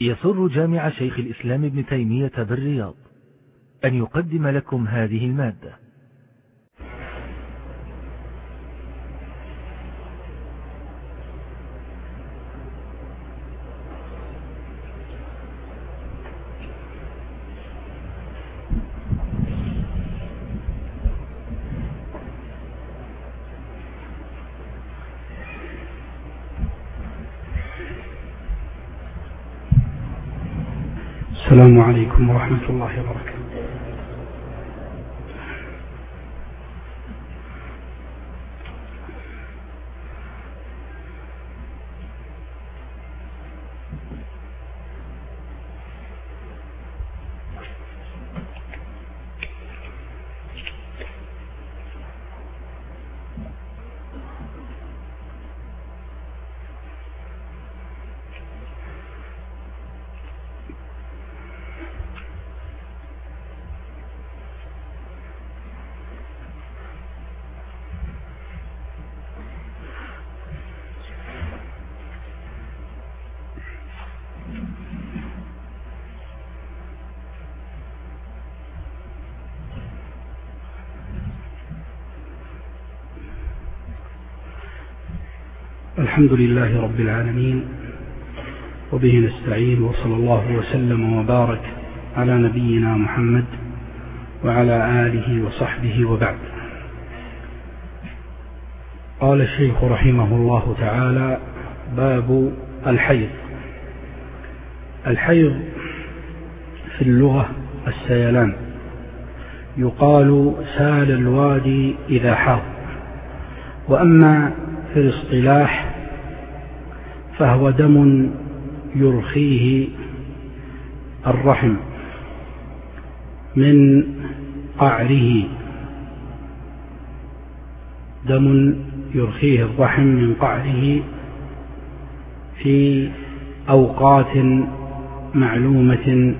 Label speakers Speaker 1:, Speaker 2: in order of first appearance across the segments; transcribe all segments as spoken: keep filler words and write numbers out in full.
Speaker 1: يسر جامع شيخ الإسلام ابن تيمية بالرياض أن يقدم لكم هذه المادة.
Speaker 2: السلام عليكم ورحمة الله وبركاته. الحمد لله رب العالمين، وبه نستعين، وصلى الله وسلم وبارك على نبينا محمد وعلى آله وصحبه وبعد. قال الشيخ رحمه الله تعالى: باب الحيض. الحيض في اللغة السيلان، يقال سال الوادي إذا حاض، وأما في الاصطلاح فهو دم يرخيه الرحم من قعره، دم يرخيه الرحم من قعره في أوقات معلومة،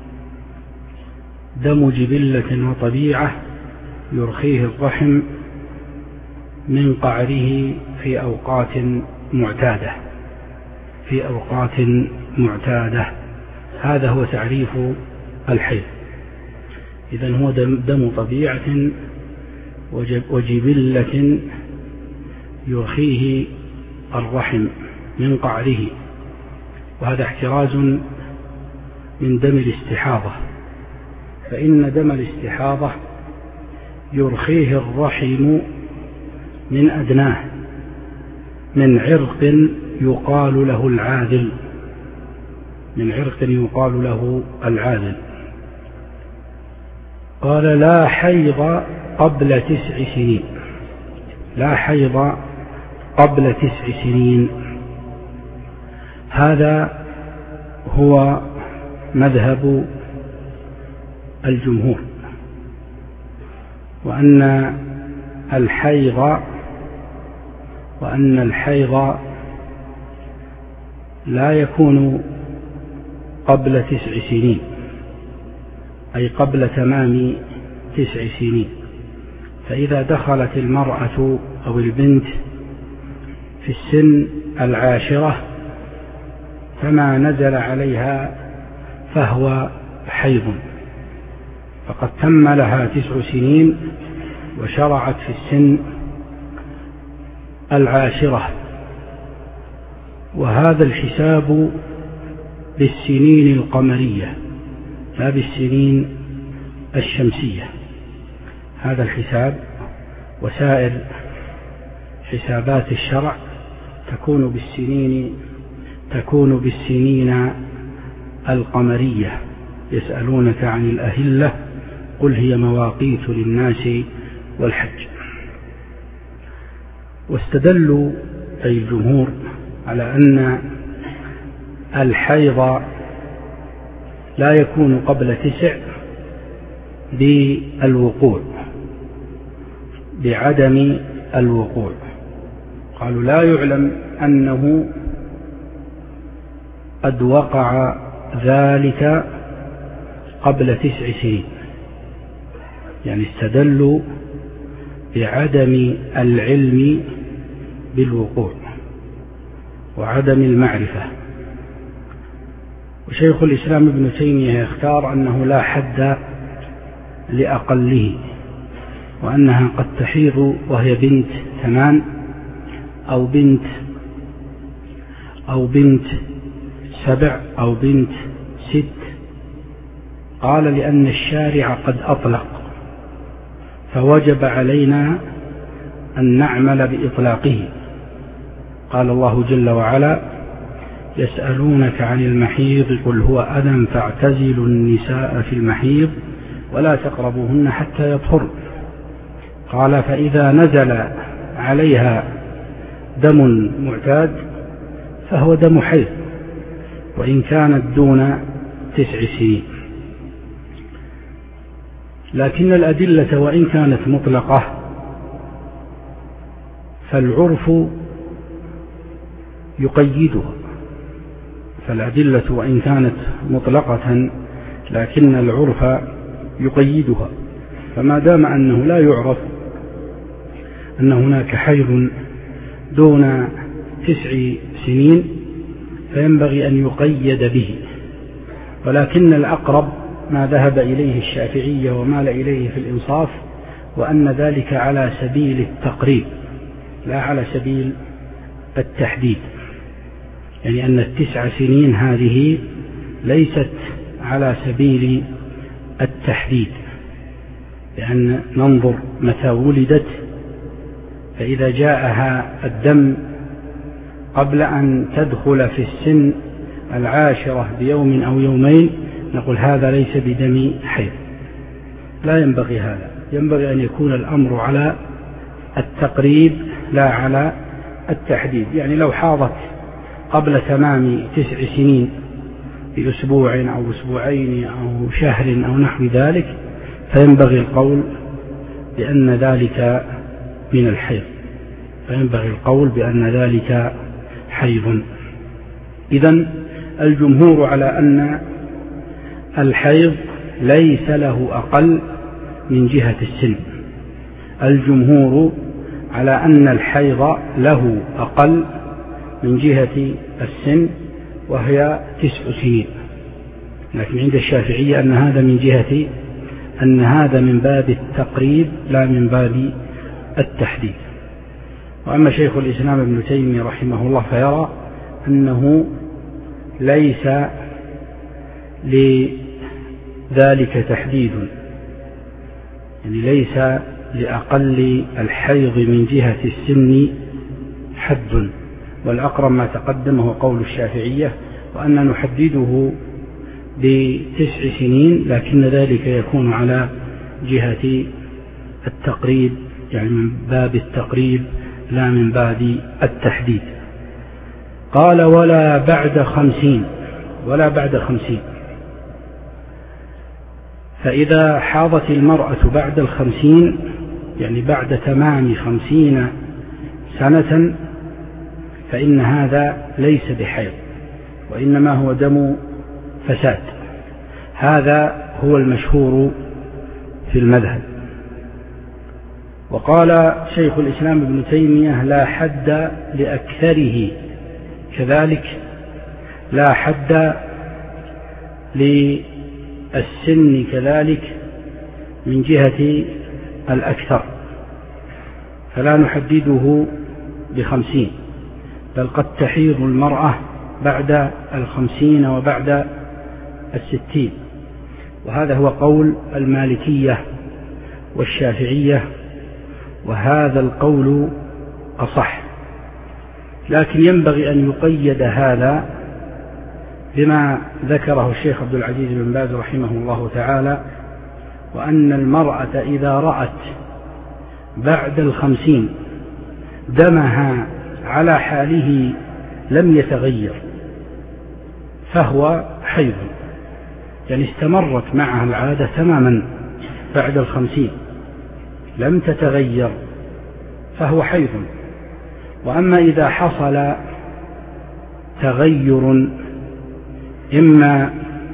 Speaker 2: دم جبلة وطبيعة يرخيه الرحم من قعره في أوقات معتادة في أوقات معتادة هذا هو تعريف الحيض. إذن هو دم طبيعة وجبلة يرخيه الرحم من قعره، وهذا احتراز من دم الاستحاضة، فإن دم الاستحاضة يرخيه الرحم من أدناه، من عرق يقال له العاذل من عرق يقال له العاذل. قال: لا حيض قبل تسع سنين لا حيض قبل تسع سنين هذا هو مذهب الجمهور، وأن الحيض وأن الحيض لا يكون قبل تسع سنين، أي قبل تمام تسع سنين. فإذا دخلت المرأة أو البنت في السن العاشرة فما نزل عليها فهو حيض، فقد تم لها تسع سنين وشرعت في السن العاشرة، وهذا الحساب بالسنين القمرية لا بالسنين الشمسية. هذا الحساب وسائر حسابات الشرع تكون بالسنين تكون بالسنين القمرية. يسألونك عن الأهلة قل هي مواقيت للناس والحج. واستدلوا أي الجمهور على أن الحيض لا يكون قبل تسع بالوقوع بعدم الوقوع. قالوا: لا يعلم أنه قد وقع ذلك قبل تسع سنين، يعني استدلوا بعدم العلم بالوقوع وعدم المعرفة. وشيخ الإسلام ابن تيمية يختار أنه لا حد لأقله، وأنها قد تحيض وهي بنت ثمان أو بنت أو بنت سبع أو بنت ست. قال لأن الشارع قد أطلق، فوجب علينا أن نعمل بإطلاقه. قال الله جل وعلا: يسألونك عن المحيض قل هو أذى فاعتزلوا النساء في المحيض ولا تقربوهن حتى يطهرن. قال: فإذا نزل عليها دم معتاد فهو دم حيض وإن كانت دون تسع سنين. لكن الأدلة وإن كانت مطلقة فالعرف يقيدها، فالأدلة وإن كانت مطلقة لكن العرف يقيدها، فما دام أنه لا يعرف أن هناك حيض دون تسع سنين فينبغي أن يقيد به. ولكن الأقرب ما ذهب إليه الشافعية ومال إليه في الإنصاف، وأن ذلك على سبيل التقريب لا على سبيل التحديد، يعني أن التسع سنين هذه ليست على سبيل التحديد، لأن ننظر متى ولدت، فإذا جاءها الدم قبل أن تدخل في السن العاشرة بيوم أو يومين نقول هذا ليس بدم حيض. لا ينبغي هذا، ينبغي أن يكون الأمر على التقريب لا على التحديد. يعني لو حاضت قبل تمام تسع سنين بأسبوع أو أسبوعين أو شهر أو نحو ذلك فينبغي القول بأن ذلك من الحيض، فينبغي القول بأن ذلك حيض. إذن الجمهور على أن الحيض ليس له أقل من جهة السن، الجمهور على أن الحيض له أقل من جهة السن وهي تسع سنين، لكن عند الشافعية أن هذا من جهة أن هذا من باب التقريب لا من باب التحديد. وأما شيخ الإسلام ابن تيمية رحمه الله فيرى أنه ليس لذلك تحديد، يعني ليس لأقل الحيض من جهة السن حد، والأقرب ما تقدم هو قول الشافعية، وأن نحدده بتسع سنين لكن ذلك يكون على جهة التقريب، يعني من باب التقريب لا من باب التحديد. قال: ولا بعد خمسين، ولا بعد خمسين، فإذا حاضت المرأة بعد الخمسين يعني بعد تمام خمسين سنة فإن هذا ليس بحيض وإنما هو دم فساد. هذا هو المشهور في المذهب. وقال شيخ الإسلام ابن تيمية: لا حد لأكثره، كذلك لا حد للسن كذلك من جهة الأكثر، فلا نحدده بخمسين، بل قد تحيض المرأة بعد الخمسين وبعد الستين، وهذا هو قول المالكية والشافعية، وهذا القول أصح. لكن ينبغي أن يقيد هذا بما ذكره الشيخ عبد العزيز بن باز رحمه الله تعالى، وأن المرأة إذا رأت بعد الخمسين دمها على حاله لم يتغير فهو حيض، يعني استمرت معها العادة تماما بعد الخمسين لم تتغير فهو حيض. وأما إذا حصل تغير إما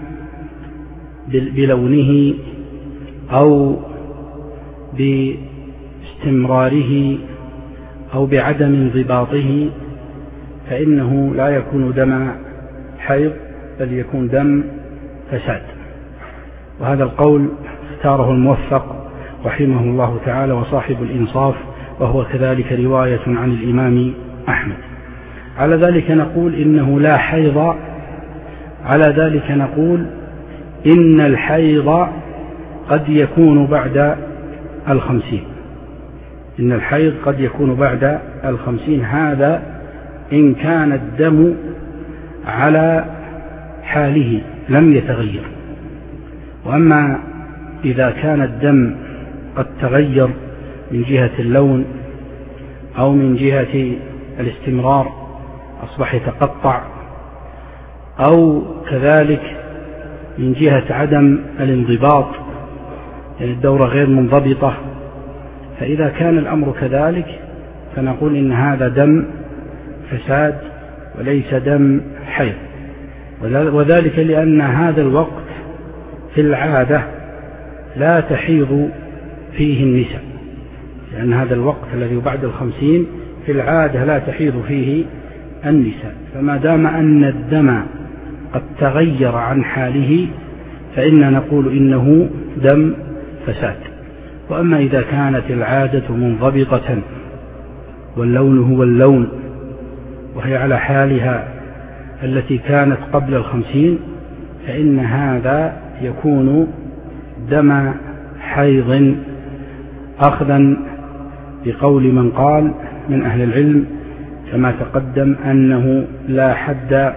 Speaker 2: بلونه أو باستمراره أو بعدم انضباطه فإنه لا يكون دم حيض بل يكون دم فساد. وهذا القول اختاره الموفق رحمه الله تعالى وصاحب الإنصاف، وهو كذلك رواية عن الإمام أحمد. على ذلك نقول إنه لا حيض، على ذلك نقول إن الحيض قد يكون بعد الخمسين، إن الحيض قد يكون بعد الخمسين، هذا إن كان الدم على حاله لم يتغير. وأما إذا كان الدم قد تغير من جهة اللون أو من جهة الاستمرار، أصبح يتقطع، أو كذلك من جهة عدم الانضباط، يعني الدورة غير منضبطة، فإذا كان الأمر كذلك فنقول إن هذا دم فساد وليس دم حيض. وذلك لأن هذا الوقت في العادة لا تحيض فيه النساء، لأن هذا الوقت الذي بعد الخمسين في العادة لا تحيض فيه النساء. فما دام أن الدم قد تغير عن حاله فإننا نقول إنه دم فساد. وأما إذا كانت العادة منضبطة واللون هو اللون وهي على حالها التي كانت قبل الخمسين فإن هذا يكون دم حيض، أخذا بقول من قال من أهل العلم كما تقدم أنه لا حد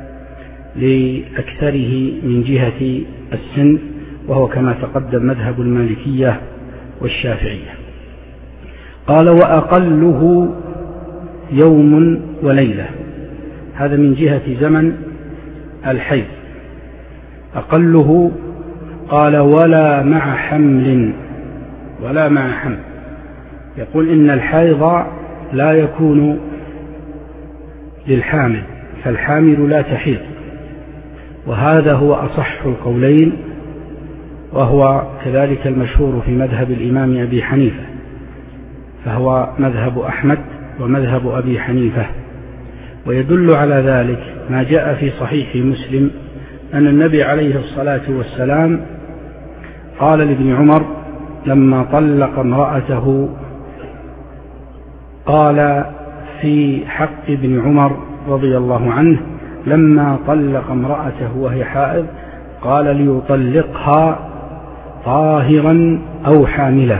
Speaker 2: لأكثره من جهة السن، وهو كما تقدم مذهب المالكية والشافعية. قال وأقله يوم وليلة، هذا من جهة زمن الحيض. أقله قال ولا مع حمل، ولا مع حمل، يقول إن الحيض لا يكون للحامل، فالحامل لا تحيض، وهذا هو أصح القولين، وهو كذلك المشهور في مذهب الإمام أبي حنيفة، فهو مذهب أحمد ومذهب أبي حنيفة. ويدل على ذلك ما جاء في صحيح مسلم أن النبي عليه الصلاة والسلام قال لابن عمر لما طلق امرأته، قال في حق ابن عمر رضي الله عنه لما طلق امرأته وهي حائض قال ليطلقها طاهرا أو حاملا،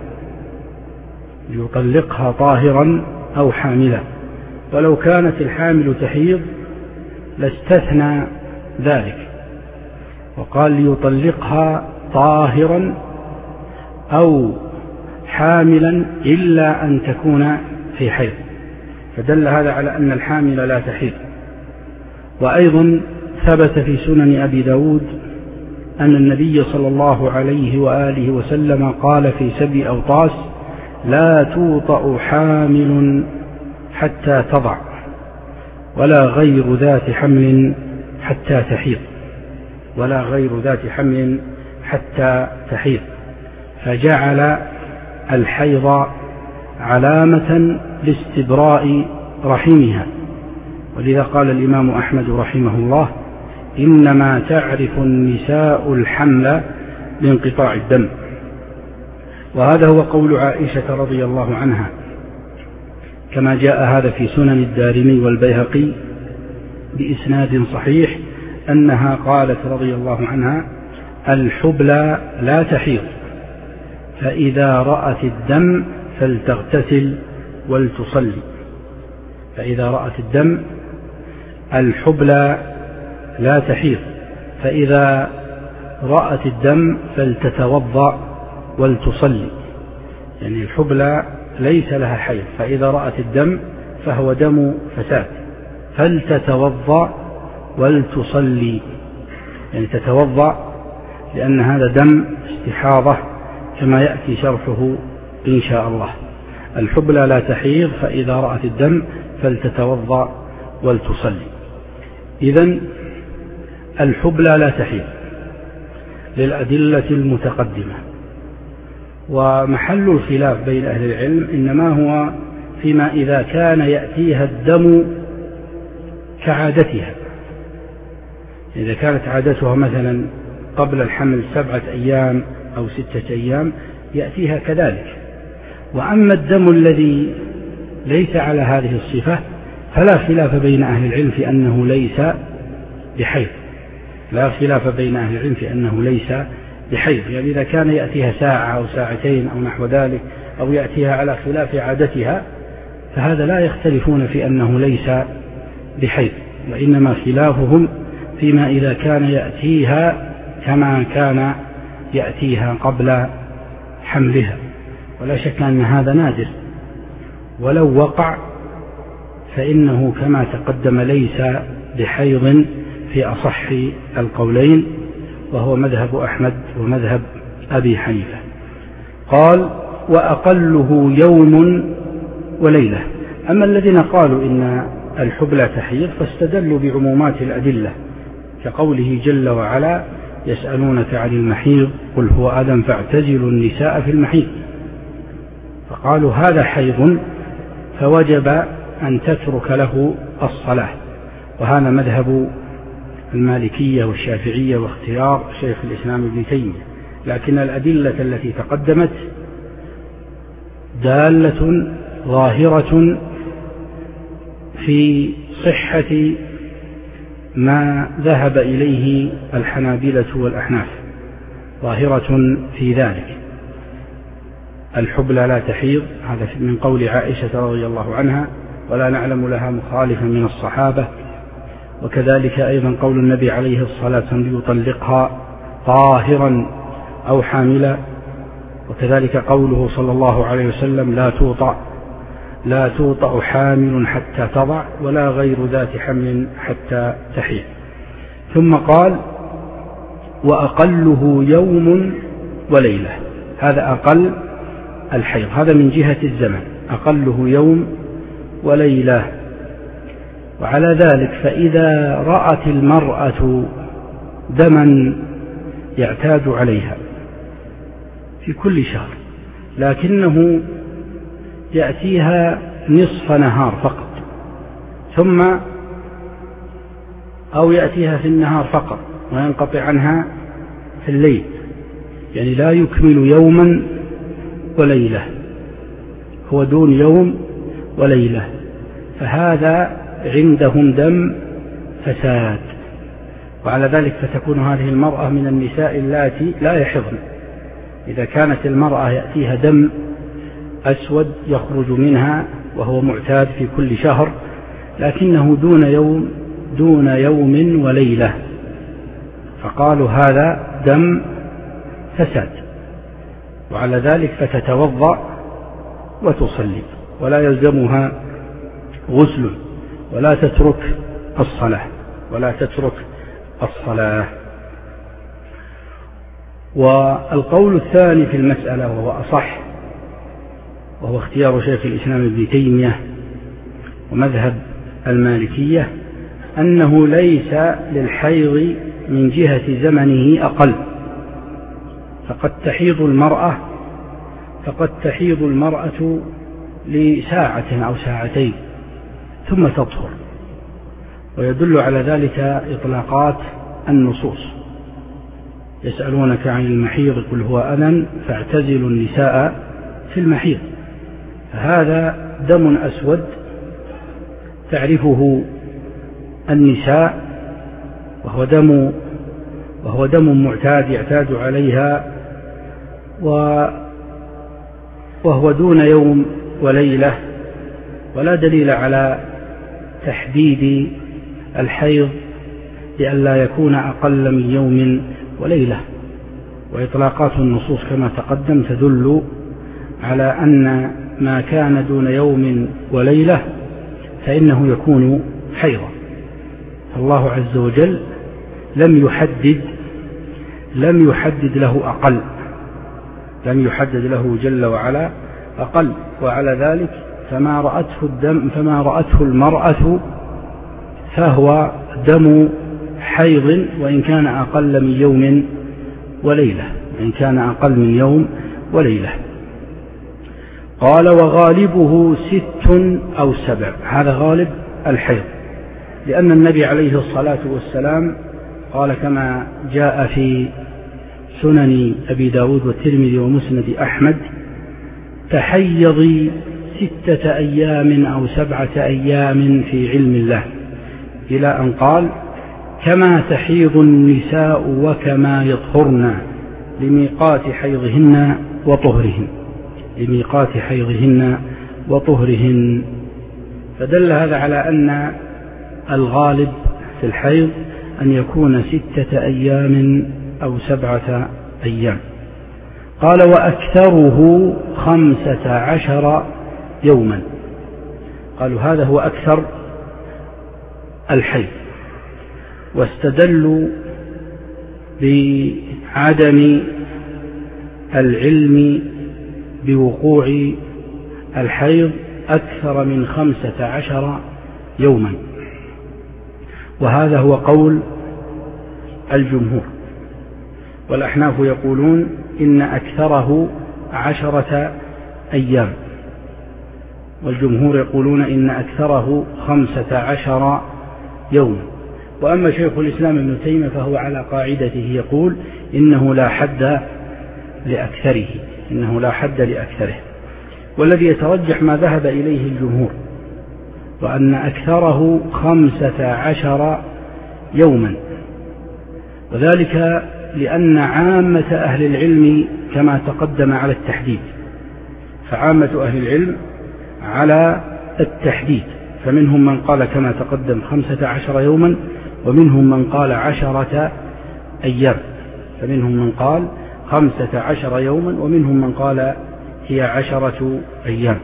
Speaker 2: ليطلقها طاهرا أو حاملا، ولو كانت الحامل تحيض لاستثنى ذلك، وقال ليطلقها طاهرا أو حاملا إلا أن تكون في حيض، فدل هذا على أن الحامل لا تحيض. وأيضا ثبت في سنن أبي داود أن النبي صلى الله عليه وآله وسلم قال في سبي أوطاس لا توطأ حامل حتى تضع ولا غير ذات حمل حتى تحيض، ولا غير ذات حمل حتى تحيض، فجعل الحيض علامة لاستبراء رحمها. ولذا قال الإمام أحمد رحمه الله إنما تعرف النساء الحمل بانقطاع الدم. وهذا هو قول عائشة رضي الله عنها كما جاء هذا في سنن الدارمي والبيهقي بإسناد صحيح أنها قالت رضي الله عنها الحبلى لا تحيض، فإذا رأت الدم فلتغتسل ولتصلي، فإذا رأت الدم الحبلى لا تحيض، فإذا رأت الدم فلتتوضأ ولتصلي، يعني الحبلى ليس لها حيض، فإذا رأت الدم فهو دم فساد، فلتتوضأ ولتصلي، يعني تتوضأ لأن هذا دم استحاضة كما يأتي شرحه إن شاء الله. الحبلى لا تحيض، فإذا رأت الدم فلتتوضأ ولتصلي. إذن الحبلى لا تحيض للأدلة المتقدمة. ومحل الخلاف بين أهل العلم إنما هو فيما إذا كان يأتيها الدم كعادتها، إذا كانت عادتها مثلا قبل الحمل سبعة أيام أو ستة أيام يأتيها كذلك. وأما الدم الذي ليس على هذه الصفة فلا خلاف بين أهل العلم في أنه ليس بحيض، لا خلاف بين أهل العلم في أنه ليس بحيض. يعني إذا كان يأتيها ساعة أو ساعتين أو نحو ذلك أو يأتيها على خلاف عادتها فهذا لا يختلفون في أنه ليس بحيض، وإنما خلافهم فيما إذا كان يأتيها كما كان يأتيها قبل حملها. ولا شك أن هذا نادر، ولو وقع فإنه كما تقدم ليس بحيض في أصح القولين، وهو مذهب أحمد ومذهب أبي حنيفة. قال وأقله يوم وليلة. أما الذين قالوا إن الحبلى تحيض فاستدلوا بعمومات الأدلة كقوله جل وعلا يسألونك عن المحيض قل هو أذى فاعتزلوا النساء في المحيض، فقالوا هذا حيض فوجب أن تترك له الصلاة. وهذا مذهب المالكية والشافعية واختيار شيخ الإسلام ابن تيمية. لكن الأدلة التي تقدمت دالة ظاهرة في صحة ما ذهب إليه الحنابلة والأحناف، ظاهرة في ذلك. الحبلى لا تحيض، هذا من قول عائشة رضي الله عنها، ولا نعلم لها مخالفا من الصحابة. وكذلك أيضا قول النبي عليه الصلاة والسلام يطلقها طاهرا أو حاملا. وكذلك قوله صلى الله عليه وسلم لا توطأ لا توطأ حامل حتى تضع ولا غير ذات حمل حتى تحيض. ثم قال وأقله يوم وليلة، هذا أقل الحيض، هذا من جهة الزمن، أقله يوم وليلة. وعلى ذلك فإذا رأت المرأة دما يعتاد عليها في كل شهر لكنه يأتيها نصف نهار فقط، ثم أو يأتيها في النهار فقط وينقطع عنها في الليل، يعني لا يكمل يوما وليلة، هو دون يوم وليلة، فهذا عندهم دم فساد. وعلى ذلك فتكون هذه المرأة من النساء اللاتي لا يحضن. إذا كانت المرأة يأتيها دم أسود يخرج منها وهو معتاد في كل شهر لكنه دون يوم دون يوم وليلة، فقالوا هذا دم فساد. وعلى ذلك فتتوضأ وتصلي ولا يلزمها غسل ولا تترك الصلاة ولا تترك الصلاة. والقول الثاني في المسألة وهو أصح، وهو اختيار شيخ الإسلام ابن تيمية ومذهب المالكية، أنه ليس للحيض من جهة زمنه أقل، فقد تحيض المرأة فقد تحيض المرأة لساعة أو ساعتين ثم تطهر. ويدل على ذلك إطلاقات النصوص يسألونك عن المحيض قل هو أذى فاعتزلوا النساء في المحيض، فهذا دم أسود تعرفه النساء، وهو دم وهو دم معتاد يعتاد عليها، وهو دون يوم وليلة، ولا دليل على تحديد الحيض لئلا يكون أقل من يوم وليلة. وإطلاقات النصوص كما تقدم تدل على أن ما كان دون يوم وليلة فإنه يكون حيضا. الله عز وجل لم يحدد لم يحدد له أقل لم يحدد له جل وعلا أقل. وعلى ذلك فما رأته الدم فما رأته المرأة فهو دم حيض وإن كان أقل من يوم وليلة وإن كان أقل من يوم وليلة. قال وغالبه ست أو سبع، هذا غالب الحيض، لأن النبي عليه الصلاة والسلام قال كما جاء في سنن أبي داود والترمذي ومسند أحمد: تحيضي ستة أيام أو سبعة أيام في علم الله، إلى أن قال: كما تحيض النساء وكما يطهرن لميقات حيضهن وطهرهن لميقات حيضهن وطهرهن. فدل هذا على أن الغالب في الحيض أن يكون ستة أيام أو سبعة أيام. قال: وأكثره خمسة عشر يوما. قالوا هذا هو أكثر الحيض، واستدلوا بعدم العلم بوقوع الحيض أكثر من خمسة عشر يوما، وهذا هو قول الجمهور. والأحناف يقولون إن أكثره عشرة أيام، والجمهور يقولون إن أكثره خمسة عشر يوما. وأما شيخ الإسلام ابن تيمية فهو على قاعدته، يقول إنه لا حد لأكثره إنه لا حد لأكثره والذي يترجح ما ذهب إليه الجمهور، وأن أكثره خمسة عشر يوما، وذلك لأن عامة أهل العلم كما تقدم على التحديد، فعامة أهل العلم على التحديد، فمنهم من قال كما تقدم خمسة عشر يوما، ومنهم من قال عشرة أيام فمنهم من قال خمسة عشر يوما ومنهم من قال هي عشرة أيام.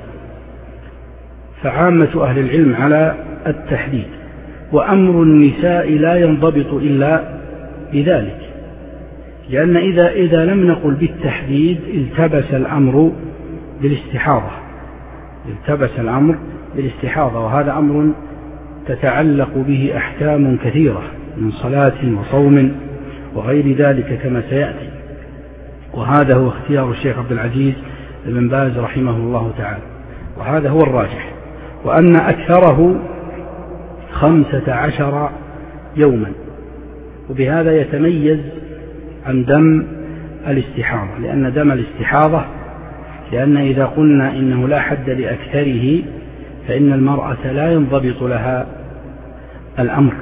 Speaker 2: فعامة أهل العلم على التحديد، وأمر النساء لا ينضبط إلا بذلك، لأن إذا, إذا لم نقل بالتحديد التبس الأمر بالاستحاضة التبس الأمر بالاستحاضة وهذا أمر تتعلق به أحكام كثيرة من صلاة وصوم وغير ذلك كما سيأتي، وهذا هو اختيار الشيخ عبد العزيز بن باز رحمه الله تعالى، وهذا هو الراجح، وأن أكثره خمسة عشر يوما. وبهذا يتميز عن دم الاستحاضة، لأن دم الاستحاضة لأن إذا قلنا إنه لا حد لأكثره فإن المرأة لا ينضبط لها الأمر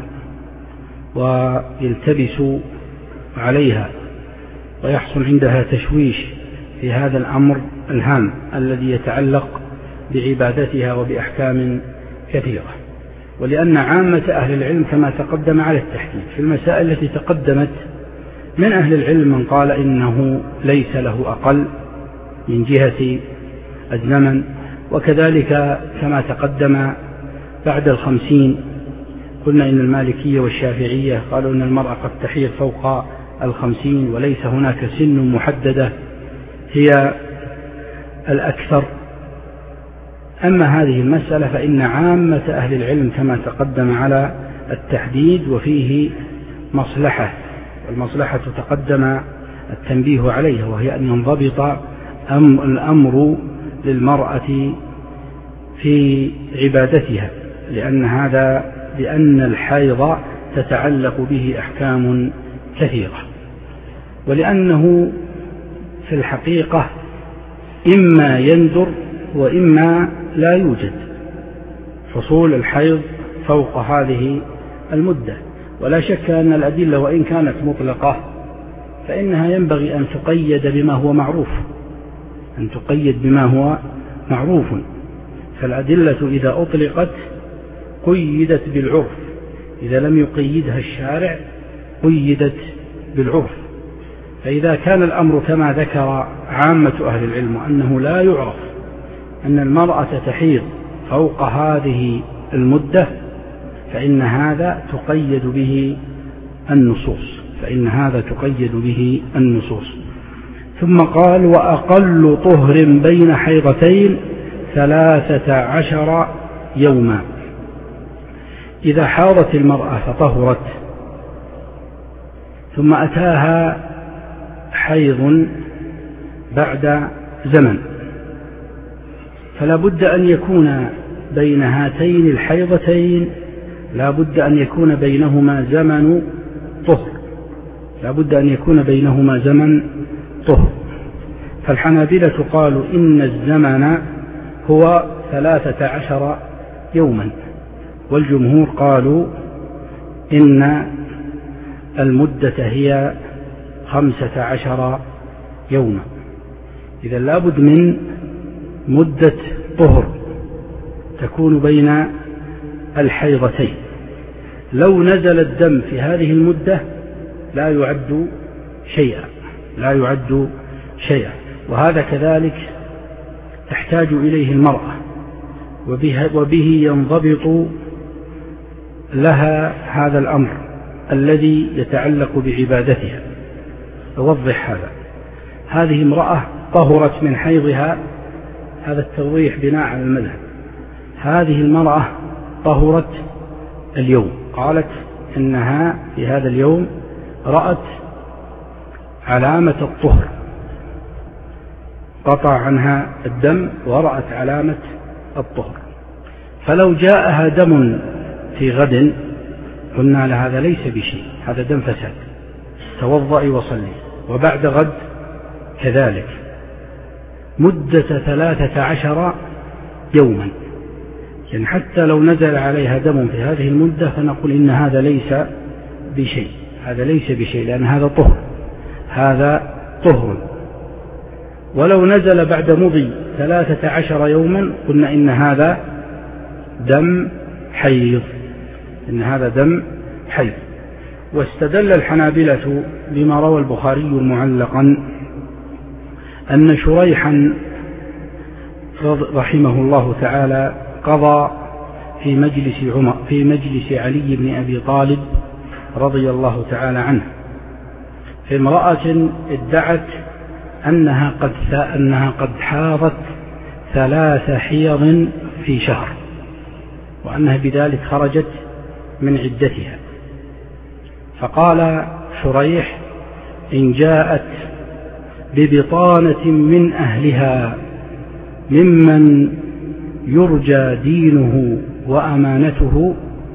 Speaker 2: ويلتبس عليها ويحصل عندها تشويش في هذا الأمر الهام الذي يتعلق بعبادتها وبأحكام كثيرة. ولأن عامة أهل العلم كما تقدم على التحديد في المسائل التي تقدمت، من أهل العلم من قال إنه ليس له أقل من جهة الزمن، وكذلك كما تقدم بعد الخمسين قلنا إن المالكية والشافعية قالوا إن المرأة قد تحيض فوق الخمسين وليس هناك سن محددة هي الأكثر. أما هذه المسألة فإن عامة أهل العلم كما تقدم على التحديد، وفيه مصلحة، والمصلحة تقدم التنبيه عليها، وهي أن ينضبط الأمر للمرأة في عبادتها، لأن هذا لأن الحيض تتعلق به أحكام كثيرة، ولأنه في الحقيقة إما يندر وإما لا يوجد حصول الحيض فوق هذه المدة. ولا شك أن الأدلة وإن كانت مطلقة فإنها ينبغي أن تقيد بما هو معروف أن تقيد بما هو معروف فالأدلة إذا أطلقت قيدت بالعرف، إذا لم يقيدها الشارع قيدت بالعرف. فإذا كان الأمر كما ذكر عامة أهل العلم أنه لا يعرف أن المرأة تحيض فوق هذه المدة فإن هذا تقيد به النصوص فإن هذا تقيد به النصوص. ثم قال: وأقل طهر بين حيضتين ثلاثة عشر يوما. إذا حاضت المرأة فطهرت ثم أتاها حيض بعد زمن، فلا بد أن يكون بين هاتين الحيضتين لا بد أن يكون بينهما زمن طهر، لا بد أن يكون بينهما زمن طهر. فالحنابلة قالوا إن الزمن هو ثلاثة عشر يوما، والجمهور قالوا إن المدة هي خمسة عشر يوما. إذا لابد من مدة طهر تكون بين الحيضتين. لو نزل الدم في هذه المدة لا يعد شيئا لا يعد شيئا وهذا كذلك تحتاج إليه المرأة، وبه, وبه ينضبط لها هذا الأمر الذي يتعلق بعبادتها. أوضح هذا. هذه امرأة طهرت من حيضها، هذا التوضيح بناء على المذهب. هذه المرأة طهرت اليوم، قالت إنها في هذا اليوم رأت علامة الطهر، قطع عنها الدم ورأت علامة الطهر. فلو جاءها دم في غد قلنا لها هذا ليس بشيء، هذا دم فساد، توضئي وصلي. وبعد غد كذلك مدة ثلاثة عشر يوما، يعني حتى لو نزل عليها دم في هذه المدة فنقول إن هذا ليس بشيء، هذا ليس بشيء لأن هذا طهر، هذا طهر. ولو نزل بعد مضي ثلاثة عشر يوما قلنا إن هذا دم حيض، إن هذا دم حيض. واستدل الحنابلة بما روى البخاري معلقا أن شريحا رحمه الله تعالى قضى في مجلس عمر في مجلس علي بن أبي طالب رضي الله تعالى عنه في امرأة ادعت أنها قد أنها قد حاضت ثلاث حيض في شهر، وأنها بذلك خرجت من عدتها. فقال شريح: إن جاءت ببطانة من أهلها ممن يرجى دينه وأمانته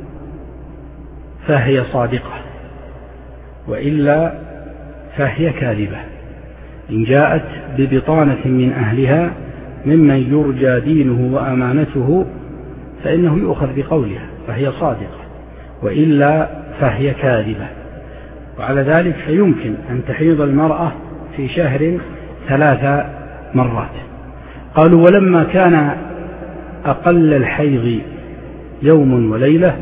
Speaker 2: فهي صادقة، وإلا فهي كاذبة. إن جاءت ببطانة من أهلها ممن يرجى دينه وأمانته فإنه يؤخذ بقولها فهي صادقة، وإلا فهي كاذبة. وعلى ذلك فيمكن أن تحيض المرأة في شهر ثلاث مرات. قالوا: ولما كان أقل الحيض يوم وليلة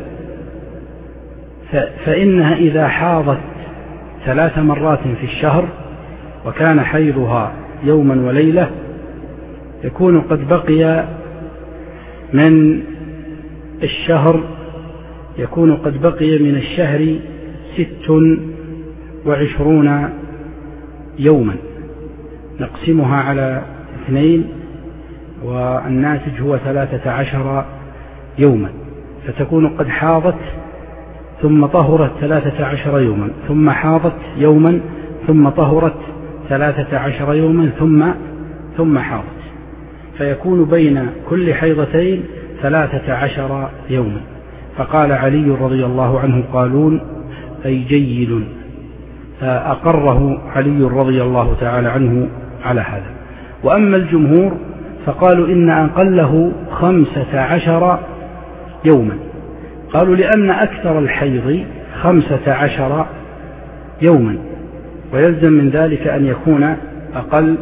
Speaker 2: فإنها إذا حاضت ثلاث مرات في الشهر وكان حيضها يوما وليلة يكون قد بقي من الشهر يكون قد بقي من الشهر ست وعشرون يوما، نقسمها على اثنين والناتج هو ثلاثة عشر يوما، فتكون قد حاضت ثم طهرت ثلاثة عشر يوما، ثم حاضت يوما، ثم طهرت ثلاثة عشر يوما، ثم ثم حاضت، فيكون بين كل حيضتين ثلاثة عشر يوما. فقال علي رضي الله عنه: قالون أي جيد. فأقره علي رضي الله تعالى عنه على هذا. وأما الجمهور فقالوا إن أقله خمسة عشر يوما، قالوا لأن أكثر الحيض خمسة عشر يوما، ويلزم من ذلك أن يكون أقل.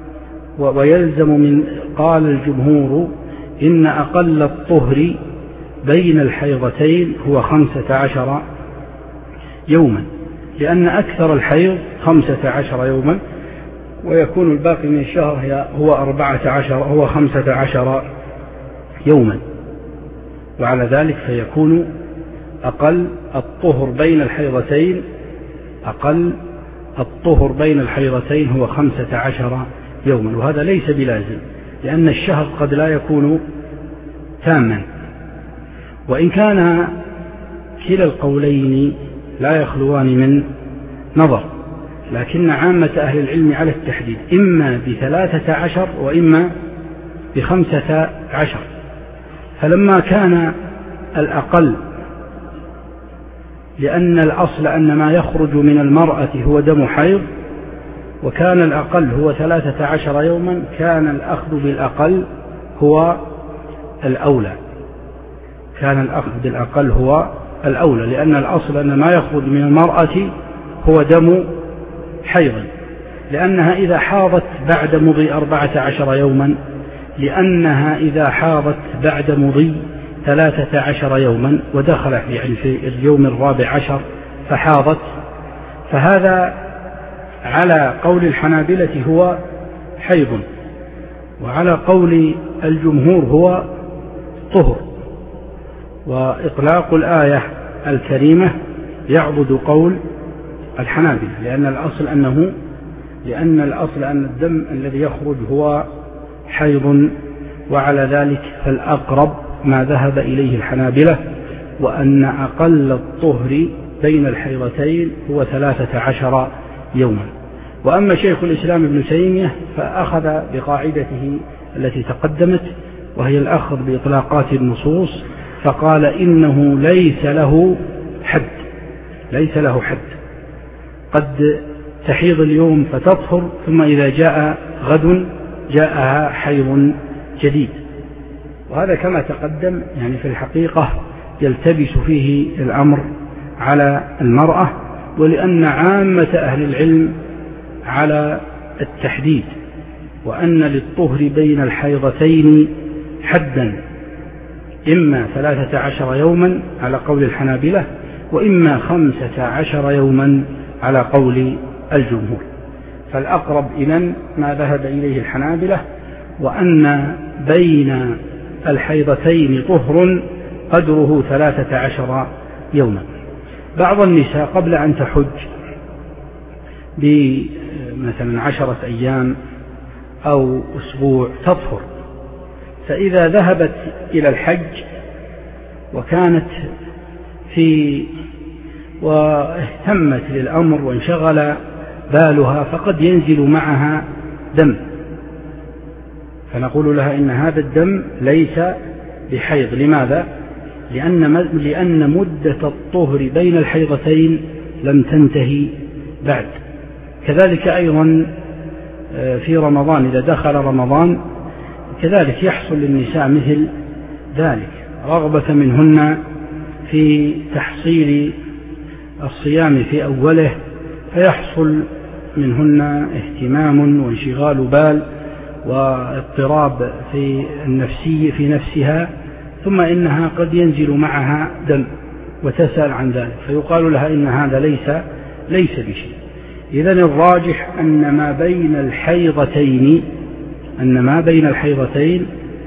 Speaker 2: ويلزم من قال الجمهور إن أقل الطهر بين الحيضتين هو خمسة عشر يوما، لأن أكثر الحيض خمسة عشر يوما، ويكون الباقي من الشهر هو أربعة عشر هو خمسة عشر يوما. وعلى ذلك فيكون أقل الطهر بين الحيضتين أقل الطهر بين الحيضتين هو خمسة عشر يوما. وهذا ليس بلازم، لأن الشهر قد لا يكون تاما، وإن كان كلا القولين لا يخلوان من نظر، لكن عامة أهل العلم على التحديد، إما بثلاثة عشر وإما بخمسة عشر. فلما كان الأقل لأن الأصل أن ما يخرج من المرأة هو دم حيض، وكان الأقل هو ثلاثة عشر يوما، كان الأخذ بالأقل هو الأولى، كان الأخذ بالأقل هو الأولى، لأن الأصل أن ما يخرج من المرأة هو دم حيض، لأنها إذا حاضت بعد مضي أربعة عشر يوما لأنها إذا حاضت بعد مضي ثلاثة عشر يوما ودخل يعني في اليوم الرابع عشر فحاضت، فهذا على قول الحنابلة هو حيض، وعلى قول الجمهور هو طهر. وإطلاق الآية الكريمة يعضد قول الحنابلة، لأن الأصل أنه لأن الأصل أن الدم الذي يخرج هو حيض، وعلى ذلك فالأقرب ما ذهب إليه الحنابلة، وأن أقل الطهر بين الحيضتين هو ثلاثة عشر يوما. وأما شيخ الإسلام ابن تيمية فأخذ بقاعدته التي تقدمت، وهي الأخذ بإطلاقات النصوص، فقال إنه ليس له حد، ليس له حد، قد تحيض اليوم فتطهر، ثم إذا جاء غد جاءها حيض جديد. وهذا كما تقدم يعني في الحقيقة يلتبس فيه الأمر على المرأة، ولأن عامة أهل العلم على التحديد، وأن للطهر بين الحيضتين حدا، إما ثلاثة عشر يوما على قول الحنابلة، وإما خمسة عشر يوما على قول الجمهور. فالأقرب إذن ما ذهب إليه الحنابلة، وأن بين الحيضتين طهر قدره ثلاثة عشر يوما. بعض النساء قبل أن تحج بمثلا عشرة أيام أو أسبوع تطهر، فإذا ذهبت إلى الحج وكانت في واهتمت للأمر وانشغل بالها فقد ينزل معها دم، فنقول لها إن هذا الدم ليس بحيض. لماذا؟ لأن لأن مدة الطهر بين الحيضتين لم تنتهي بعد. كذلك أيضا في رمضان إذا دخل رمضان كذلك يحصل للنساء مثل ذلك، رغبة منهن في تحصيل الصيام في أوله، فيحصل منهن اهتمام وانشغال بال واضطراب في النفسية في نفسها، ثم إنها قد ينزل معها دم وتسأل عن ذلك، فيقال لها إن هذا ليس ليس بشيء. إذن الراجح أن ما بين الحيضتين أن ما بين الحيضتين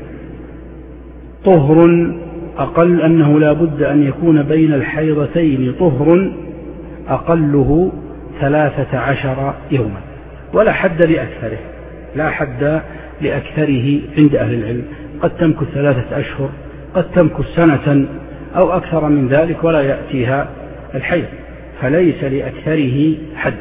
Speaker 2: طهر، أقل أنه لا بد أن يكون بين الحيضتين طهر أقله ثلاثة عشر يوما، ولا حد لأكثره، لا حد لأكثره عند أهل العلم، قد تمكث ثلاثة أشهر، قد تمكث سنة أو أكثر من ذلك ولا يأتيها الحيض، فليس لأكثره حد.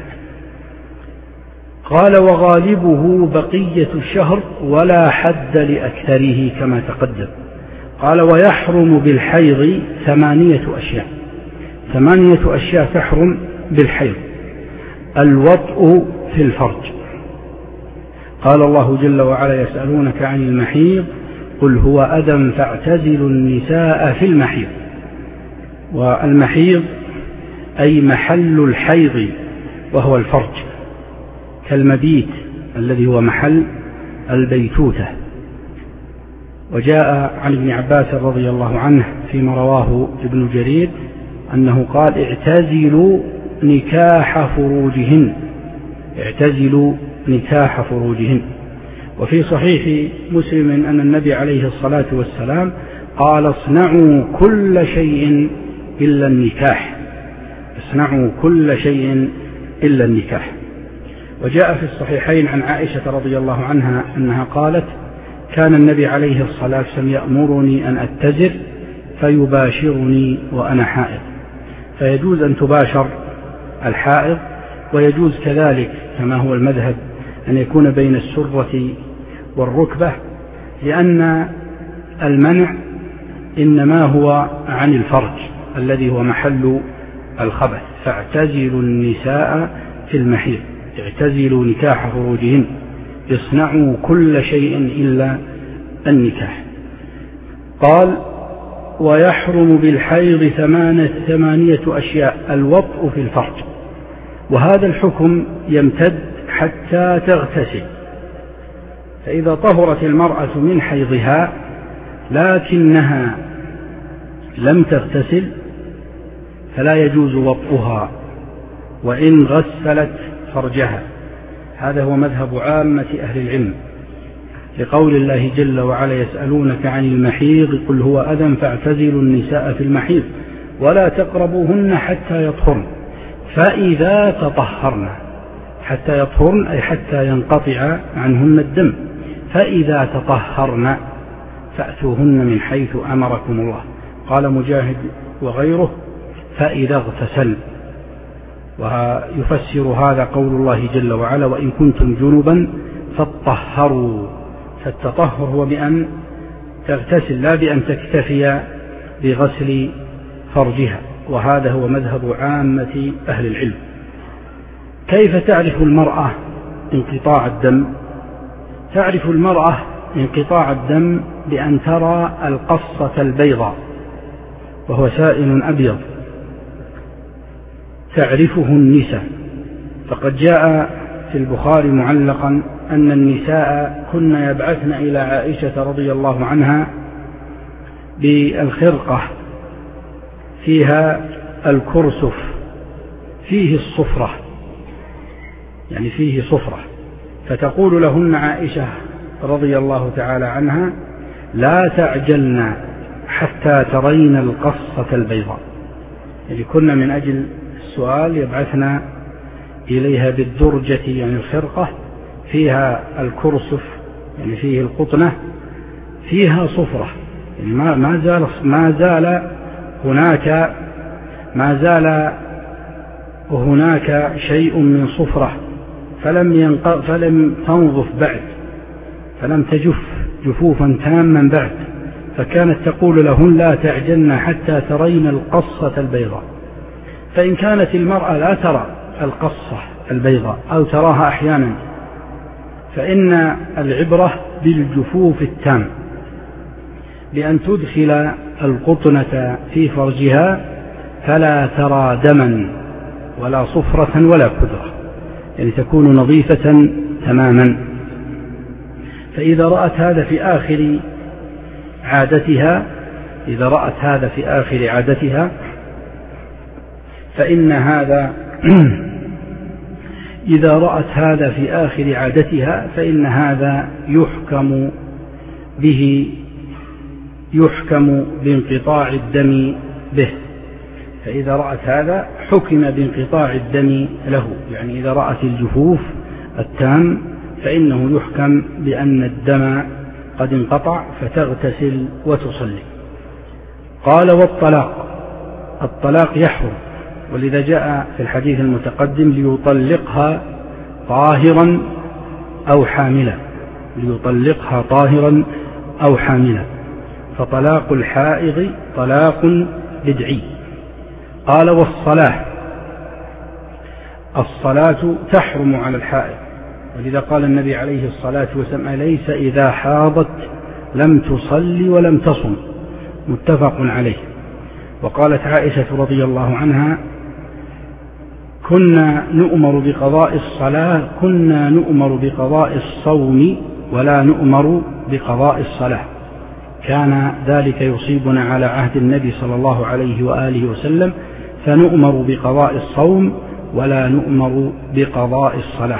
Speaker 2: قال وغالبه بقية الشهر ولا حد لأكثره كما تقدم. قال ويحرم بالحيض ثمانية أشياء، ثمانية أشياء تحرم بالحيض. الوطء في الفرج، قال الله جل وعلا يسألونك عن المحيض قل هو أذى فاعتزلوا النساء في المحيض. والمحيض أي محل الحيض وهو الفرج، كالمبيت الذي هو محل البيتوتة. وجاء عن ابن عباس رضي الله عنه فيما رواه ابن جرير أنه قال اعتزلوا نكاح فروجهن، اعتزلوا نكاح فروجهن. وفي صحيح مسلم أن النبي عليه الصلاة والسلام قال اصنعوا كل شيء إلا النكاح، اصنعوا كل شيء إلا النكاح. وجاء في الصحيحين عن عائشة رضي الله عنها أنها قالت كان النبي عليه الصلاة والسلام يأمرني أن أتزر فيباشرني وأنا حائض، فيجوز أن تباشر الحائض، ويجوز كذلك كما هو المذهب أن يكون بين السرة والركبة، لأن المنع إنما هو عن الفرج الذي هو محل الخبث، فاعتزلوا النساء في المحيض، اعتزلوا نكاح فروجهن، اصنعوا كل شيء إلا النكاح. قال ويحرم بالحيض ثمانية أشياء: الوطء في الفرج، وهذا الحكم يمتد حتى تغتسل، فإذا طهرت المرأة من حيضها لكنها لم تغتسل فلا يجوز وطئها وإن غسلت فرجها. هذا هو مذهب عامة أهل العلم، لقول الله جل وعلا: يسألونك عن المحيض قل هو أذى فاعتزلوا النساء في المحيض ولا تقربوهن حتى يطهرن فإذا تطهرن. حتى يطهرن أي حتى ينقطع عنهن الدم، فإذا تطهرن فأتوهن من حيث أمركم الله. قال مجاهد وغيره: فإذا اغتسل. ويفسر هذا قول الله جل وعلا: وإن كنتم جنبا فاطهروا. فالتطهر هو بأن تغتسل لا بأن تكتفي بغسل فرجها، وهذا هو مذهب عامة أهل العلم. كيف تعرف المرأة انقطاع الدم؟ تعرف المرأة انقطاع الدم بأن ترى القصة البيضاء، وهو سائل أبيض تعرفه النساء، فقد جاء في البخاري معلقا أن النساء كن يبعثن إلى عائشة رضي الله عنها بالخرقة فيها الكرسف فيه الصفرة، يعني فيه صفرة، فتقول لهن عائشة رضي الله تعالى عنها: لا تعجلن حتى ترين القصة البيضاء. يعني كنا من أجل السؤال يبعثنا إليها بالدرجة، يعني الخرقة فيها الكرسف، يعني فيه القطنة فيها صفرة، يعني ما ما زال ما زال هناك ما زال هناك شيء من صفرة، فلم ينق فلم تنظف بعد، فلم تجف جفوفا تاما بعد، فكانت تقول لهن: لا تعجلن حتى ترين القصة البيضاء. فإن كانت المرأة لا ترى القصة البيضاء أو تراها أحيانا، فإن العبرة بالجفوف التام، بأن تدخل القطنة في فرجها فلا ترى دما ولا صفرة ولا كدرة، يعني تكون نظيفة تماما. فإذا رأت هذا في آخر عادتها إذا رأت هذا في آخر عادتها فإن هذا إذا رأت هذا في آخر عادتها فإن هذا يحكم به يحكم بانقطاع الدم به. فإذا رأت هذا حكم بانقطاع الدم له، يعني إذا رأت الجفوف التام فإنه يحكم بأن الدم قد انقطع فتغتسل وتصلي. قال والطلاق، الطلاق يحرم، ولذا جاء في الحديث المتقدم: ليطلقها طاهرا أو حاملا، ليطلقها طاهرا أو حاملا. فطلاق الحائض طلاق بدعي. قال والصلاة، الصلاة تحرم على الحائض، ولذا قال النبي عليه الصلاة والسلام: أليس إذا حاضت لم تصلي ولم تصم، متفق عليه. وقالت عائشة رضي الله عنها: كنا نؤمر بقضاء الصلاة كنا نؤمر بقضاء الصوم ولا نؤمر بقضاء الصلاة، كان ذلك يصيبنا على عهد النبي صلى الله عليه وآله وسلم، فنؤمر بقضاء الصوم ولا نؤمر بقضاء الصلاة.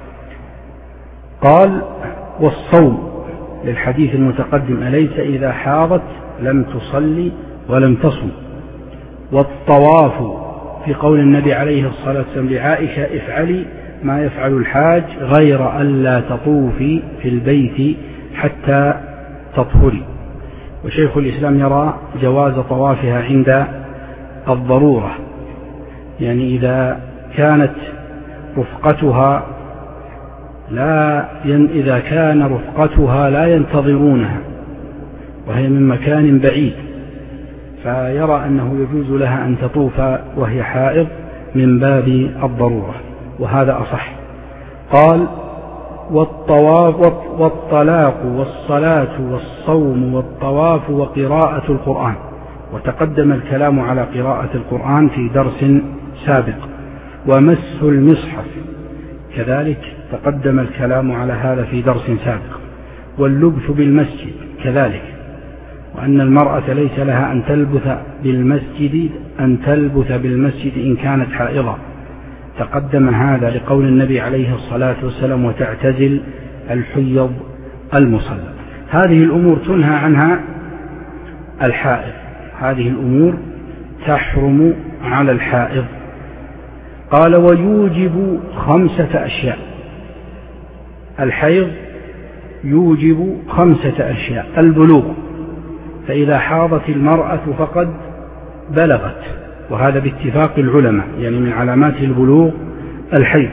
Speaker 2: قال والصوم للحديث المتقدم: أليس إذا حاضت لم تصلي ولم تصم. والطواف في قول النبي عليه الصلاة والسلام لعائشة: افعلي ما يفعل الحاج غير ألا تطوفي في البيت حتى تطهري. وشيخ الإسلام يرى جواز طوافها عند الضرورة، يعني إذا كانت رفقتها لا ين إذا كان رفقتها لا ينتظرونها وهي من مكان بعيد، فيرى أنه يجوز لها أن تطوف وهي حائض من باب الضرورة، وهذا أصح. قال: والطواف والطلاق والصلاة والصوم والطواف وقراءة القرآن. وتقدم الكلام على قراءة القرآن في درس سابق. ومس المصحف كذلك تقدم الكلام على هذا في درس سابق. واللبث بالمسجد كذلك، وأن المرأة ليس لها أن تلبث بالمسجد أن تلبث بالمسجد إن كانت حائضة، تقدم هذا لقول النبي عليه الصلاة والسلام: وتعتزل الحيض المصلى. هذه الأمور تنهى عنها الحائض، هذه الأمور تحرم على الحائض. قال: ويوجب خمسة أشياء. الحيض يوجب خمسة أشياء: البلوغ، فإذا حاضت المرأة فقد بلغت، وهذا باتفاق العلماء، يعني من علامات البلوغ الحيض.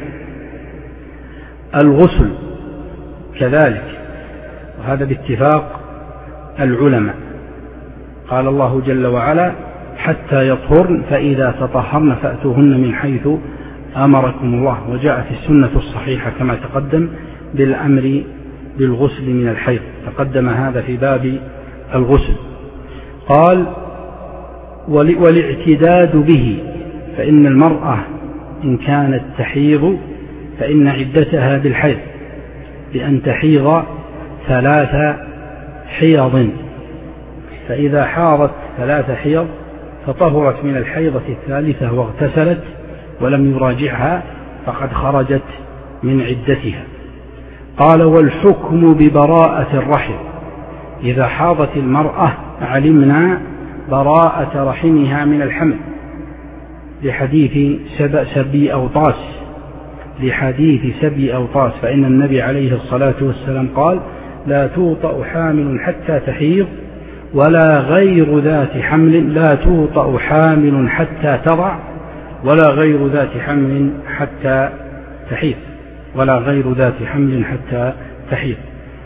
Speaker 2: الغسل كذلك، وهذا باتفاق العلماء، قال الله جل وعلا: حتى يطهرن فإذا تطهرن فأتوهن من حيث أمركم الله. وجاءت السنة الصحيحة كما تقدم بالأمر بالغسل من الحيض، تقدم هذا في باب الغسل. قال: والاعتداد به، فإن المرأة إن كانت تحيض فإن عدتها بالحيض بأن تحيض ثلاث حيض، فإذا حاضت ثلاث حيض فطهرت من الحيضة الثالثة واغتسلت ولم يراجعها فقد خرجت من عدتها. قال: والحكم ببراءة الرحم، إذا حاضت المرأة علمنا براءة رحمها من الحمل، لحديث سبي أوطاس لحديث سبي أوطاس فإن النبي عليه الصلاة والسلام قال: لا توطأ حامل حتى تحيض ولا غير ذات حمل لا توطأ حامل حتى تضع ولا غير ذات حمل حتى تحيض ولا غير ذات حمل حتى تحيض.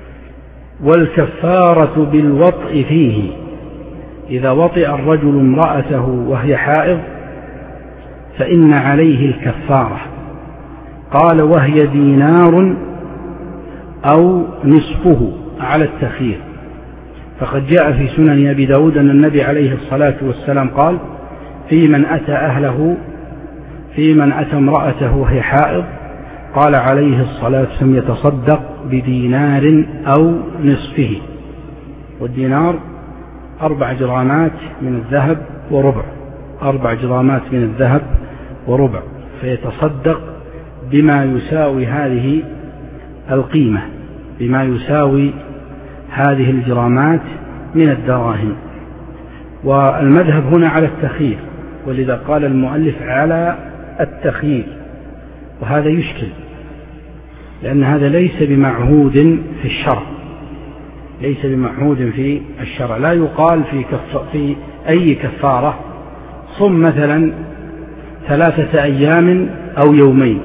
Speaker 2: والكفارة بالوطء فيه، إذا وطئ الرجل امرأته وهي حائض فإن عليه الكفارة. قال: وهي دينار أو نصفه على التخيير، فقد جاء في سنن أبي داود أن النبي عليه الصلاة والسلام قال: في من أتى أهله في من أتى امرأته وهي حائض، قال عليه الصلاة والسلام: يتصدق بدينار أو نصفه. والدينار أربع جرامات من الذهب وربع أربع جرامات من الذهب وربع فيتصدق بما يساوي هذه القيمة، بما يساوي هذه الجرامات من الدراهم. والمذهب هنا على التخيير، ولذا قال المؤلف على التخيير، وهذا يشكل لأن هذا ليس بمعهود في الشرع ليس بمعهود في الشرع لا يقال في, كف في أي كفارة صم مثلا ثلاثة أيام أو يومين،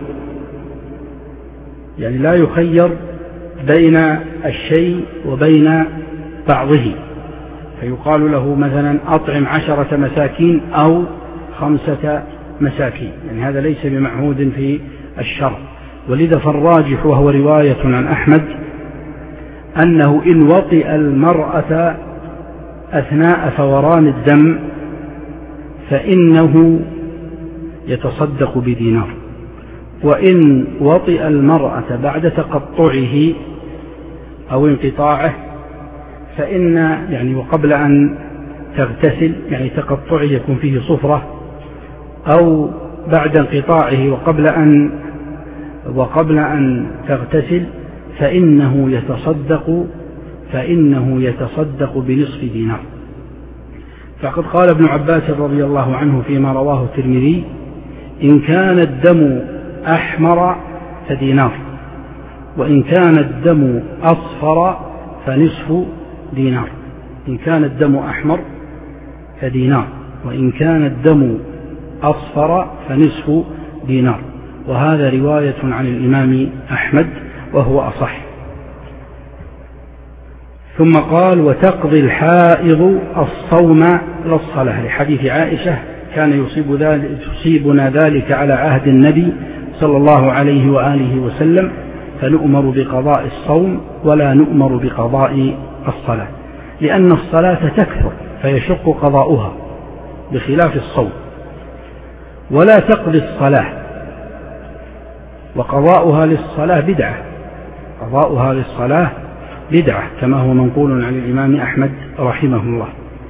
Speaker 2: يعني لا يخير بين الشيء وبين بعضه، فيقال له مثلا أطعم عشرة مساكين أو خمسة مساكين، يعني هذا ليس بمعهود في الشرع. ولذا فالراجح وهو رواية عن أحمد أنه إن وطئ المرأة أثناء فوران الدم فإنه يتصدق بدينار، وإن وطئ المرأة بعد تقطعه أو انقطاعه فإن يعني وقبل أن تغتسل، يعني تقطعه يكون فيه صفرة، أو بعد انقطاعه وقبل أن وقبل أن تغتسل فإنه يتصدق فإنه يتصدق بنصف دينار. فقد قال ابن عباس رضي الله عنه فيما رواه الترمذي: إن كان الدم أحمر فدينار، وإن كان الدم أصفر فنصف دينار. إن كان الدم أحمر فدينار، وإن كان الدم أصفر فنصف دينار. وهذا رواية عن الإمام أحمد وهو أصح. ثم قال وتقضي الحائض الصوم لا الصلاة، لحديث عائشة كان يصيب ذلك يصيبنا ذلك على عهد النبي صلى الله عليه وآله وسلم، فنؤمر بقضاء الصوم ولا نؤمر بقضاء الصلاة، لأن الصلاة تكثر فيشق قضاؤها بخلاف الصوم. ولا تقضي الصلاة، وقضاؤها للصلاة بدعة، قضاؤها للصلاة بدعة كما هو منقول عن الإمام أحمد رحمه الله.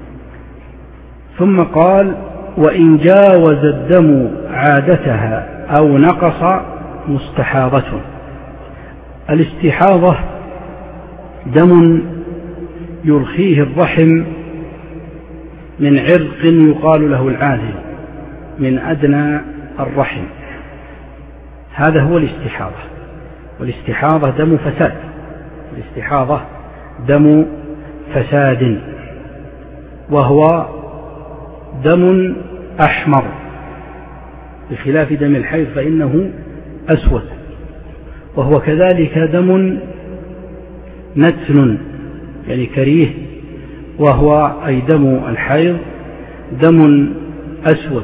Speaker 2: ثم قال وإن جاوز الدم عادتها أو نقص مستحاضة. الاستحاضة دم يرخيه الرحم من عرق يقال له العاذل من أدنى الرحم، هذا هو الاستحاضة. والاستحاضة دم فساد، الاستحاضة دم فساد، وهو دم أحمر بخلاف دم الحيض فإنه أسود، وهو كذلك دم نتن يعني كريه، وهو أي دم الحيض دم أسود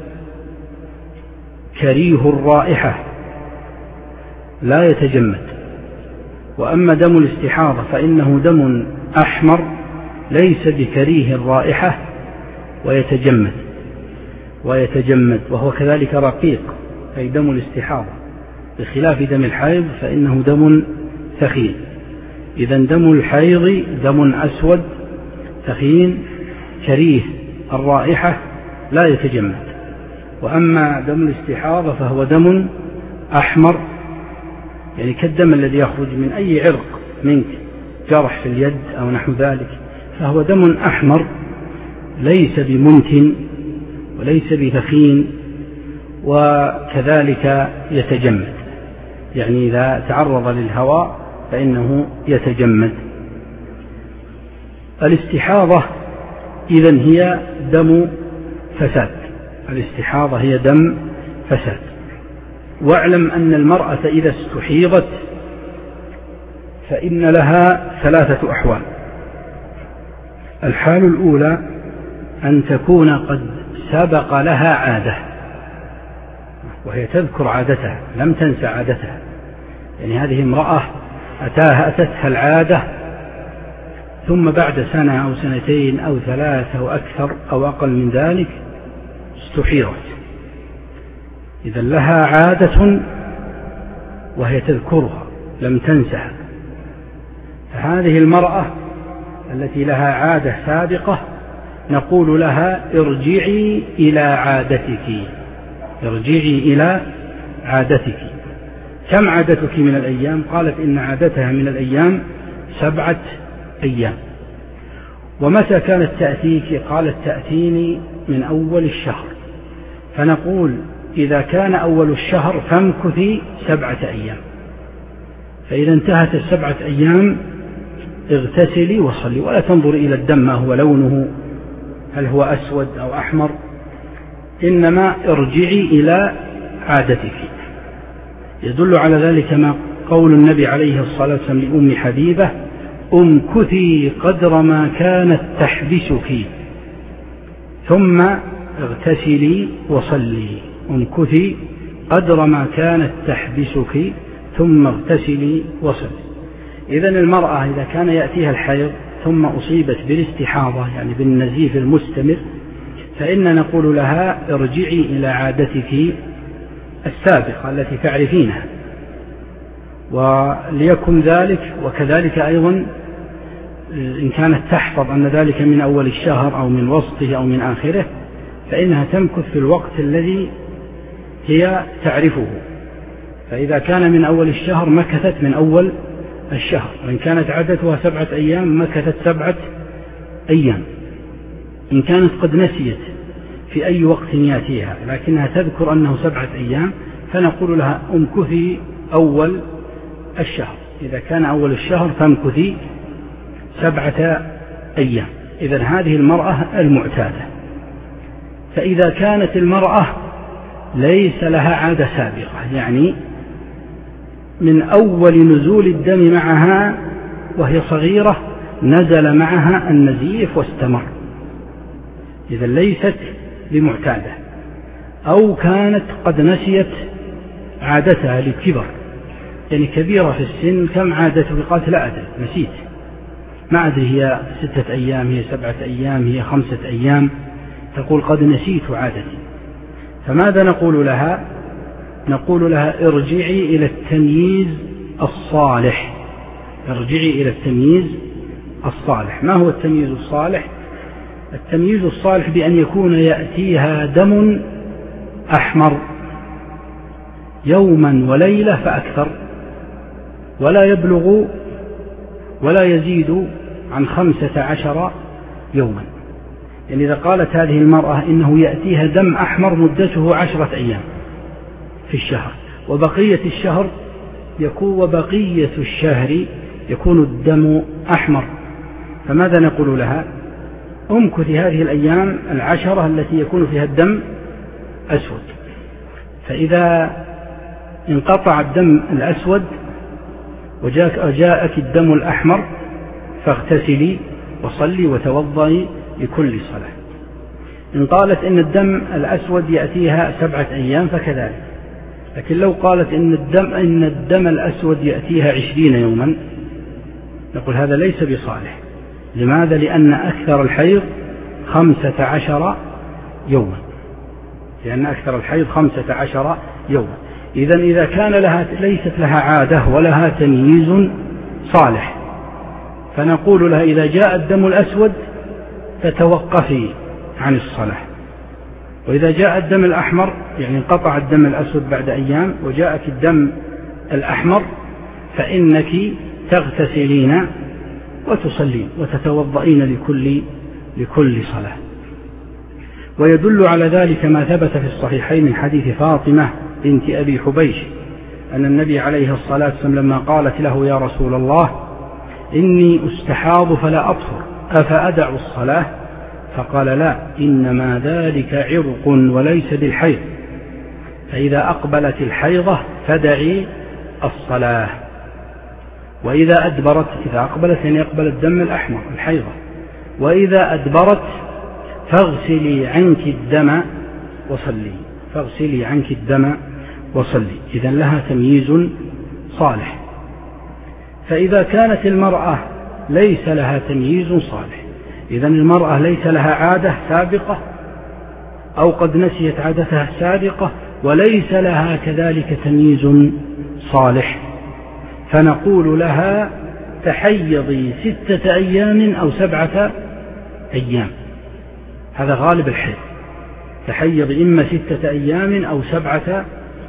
Speaker 2: كريه الرائحة لا يتجمد. وأما دم الاستحاضة فإنه دم أحمر ليس بكريه الرائحة ويتجمد ويتجمد وهو كذلك رقيق أي دم الاستحاضة، بخلاف دم الحيض فإنه دم ثخين. إذن دم الحيض دم أسود ثخين كريه الرائحة لا يتجمد، وأما دم الاستحاضة فهو دم أحمر يعني كالدم الذي يخرج من أي عرق منك، جرح في اليد أو نحو ذلك، فهو دم أحمر ليس بمنتن وليس بثخين، وكذلك يتجمد، يعني إذا تعرض للهواء فإنه يتجمد. الاستحاضة إذن هي دم فساد، الاستحاضة هي دم فساد. واعلم أن المرأة إذا استحيضت فإن لها ثلاثة أحوال. الحال الأولى أن تكون قد سبق لها عادة، وهي تذكر عادتها لم تنسى عادتها، يعني هذه امرأة أتاها أتتها العادة ثم بعد سنة أو سنتين أو ثلاثة أو أكثر أو أقل من ذلك استحيضت، إذا لها عادة وهي تذكرها لم تنسها. فهذه المرأة التي لها عادة سابقة نقول لها ارجعي إلى عادتك، ارجعي إلى عادتك. كم عادتك من الأيام؟ قالت إن عادتها من الأيام سبعة أيام. ومتى كانت تأتيك؟ قالت تأتيني من أول الشهر، فنقول إذا كان أول الشهر فامكثي سبعة أيام، فإذا انتهت السبعة أيام اغتسلي وصلي، ولا تنظر إلى الدم ما هو لونه هل هو أسود أو أحمر، إنما ارجعي إلى عادتك. يدل على ذلك ما قول النبي عليه الصلاة والسلام لأم حبيبة امكثي قدر ما كانت تحبسك ثم اغتسلي وصلي، امكثي قدر ما كانت تحبسك ثم اغتسلي وصلي. إذن المرأة إذا كان يأتيها الحيض ثم أصيبت بالاستحاضة يعني بالنزيف المستمر فإن نقول لها ارجعي إلى عادتك السابقة التي تعرفينها، وليكن ذلك. وكذلك أيضا إن كانت تحفظ أن ذلك من أول الشهر أو من وسطه أو من آخره فإنها تمكث في الوقت الذي هي تعرفه، فإذا كان من أول الشهر مكثت من أول الشهر، وإن كانت عادتها سبعة أيام مكثت سبعة أيام. إن كانت قد نسيت في أي وقت يأتيها لكنها تذكر أنه سبعة أيام فنقول لها امكثي أول الشهر، إذا كان أول الشهر فامكثي سبعة أيام. إذن هذه المرأة المعتادة. فإذا كانت المرأة ليس لها عادة سابقة، يعني من أول نزول الدم معها وهي صغيرة نزل معها النزيف واستمر، إذا ليست بمعتادة، أو كانت قد نسيت عادتها للكبر، يعني كبيرة في السن، كم عادته؟ قالت لا أدري، نسيت، ما أدري هي ستة أيام، هي سبعة أيام، هي خمسة أيام، تقول قد نسيت عادتي. فماذا نقول لها؟ نقول لها ارجعي إلى التمييز الصالح، ارجعي إلى التمييز الصالح. ما هو التمييز الصالح؟ التمييز الصالح بأن يكون يأتيها دم أحمر يوما وليلة فأكثر، ولا يبلغ ولا يزيد عن خمسة عشر يوما. يعني إذا قالت هذه المرأة إنه يأتيها دم أحمر مدته عشرة أيام في الشهر، وبقية الشهر يكون وبقية الشهر يكون الدم أحمر، فماذا نقول لها؟ أمكث هذه الأيام العشرة التي يكون فيها الدم أسود، فإذا انقطع الدم الأسود وجاءك الدم الأحمر فاغتسلي وصلي وتوضئي لكل صلاة. إن قالت إن الدم الأسود يأتيها سبعة أيام فكذلك، لكن لو قالت إن الدم, إن الدم الأسود يأتيها عشرين يوما نقول هذا ليس بصالح. لماذا؟ لأن أكثر الحيض خمسة عشر يوما، لأن أكثر الحيض خمسة عشر يوما. إذن إذا كان لها ليست لها عادة ولها تمييز صالح، فنقول لها إذا جاء الدم الأسود فتوقفي عن الصلاة، وإذا جاء الدم الأحمر، يعني انقطع الدم الأسود بعد أيام وجاءك الدم الأحمر، فإنك تغتسلين وتصلين وتتوضئين لكل لكل صلاة. ويدل على ذلك ما ثبت في الصحيحين من حديث فاطمة بنت أبي حبيش أن النبي عليه الصلاة والسلام لما قالت له يا رسول الله إني أستحاض فلا أطهر أفأدع الصلاة؟ فقال لا، إنما ذلك عرق وليس بالحيض، فإذا أقبلت الحيضة فدعي الصلاة، وإذا أدبرت، إذا أقبلت يعني يقبل الدم الأحمر الحيضة، وإذا أدبرت فاغسلي عنك الدم وصلي، فاغسلي عنك الدم وصلي. إذن لها تمييز صالح. فإذا كانت المرأة ليس لها تمييز صالح، إذن المرأة ليس لها عادة سابقة أو قد نسيت عادتها السابقة وليس لها كذلك تمييز صالح، فنقول لها تحيضي ستة أيام أو سبعة أيام، هذا غالب الحيض، تحيض إما ستة أيام أو سبعة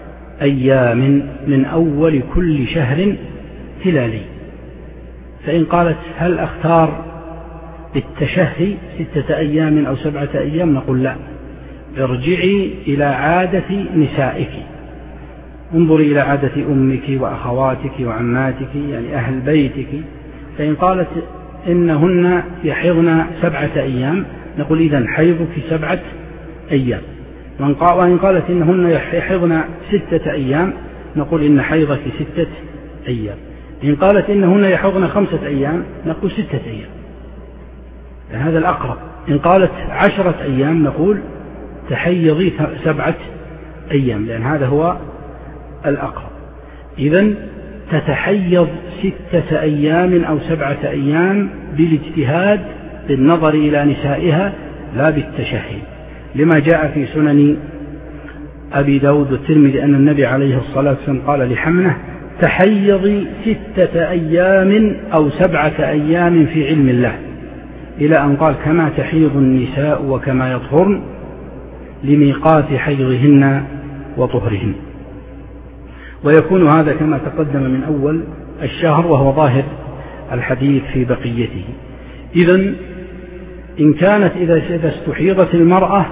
Speaker 2: أيام من أول كل شهر هلالي. فإن قالت هل أختار بالتشهي ستة أيام أو سبعة أيام؟ نقول لا، ارجعي إلى عادة نسائك، انظري إلى عادة أمك وأخواتك وعماتك، يعني أهل بيتك. فإن قالت إنهن يحضن سبعة أيام نقول إذن حيضك سبعة أيام. وإن قالت إنهن يحضن ستة أيام نقول إن حيضك ستة أيام. إن قالت إنهن يحضن خمسة أيام نقول ستة أيام، يعني هذا الأقرب. إن قالت عشرة أيام نقول تحيضي سبعة أيام، لأن هذا هو الأقرب. إذن تتحيض ستة أيام أو سبعة أيام بالاجتهاد بالنظر إلى نسائها لا بالتشهي، لما جاء في سنن أبي داود والترمذي أن النبي عليه الصلاة والسلام قال لحمنة تحيضي ستة أيام أو سبعة أيام في علم الله، إلى أن قال كما تحيض النساء وكما يطهرن لميقات حيضهن وطهرهن. ويكون هذا كما تقدم من أول الشهر، وهو ظاهر الحديث في بقيته. إذن إن كانت إذا استحيضت المرأة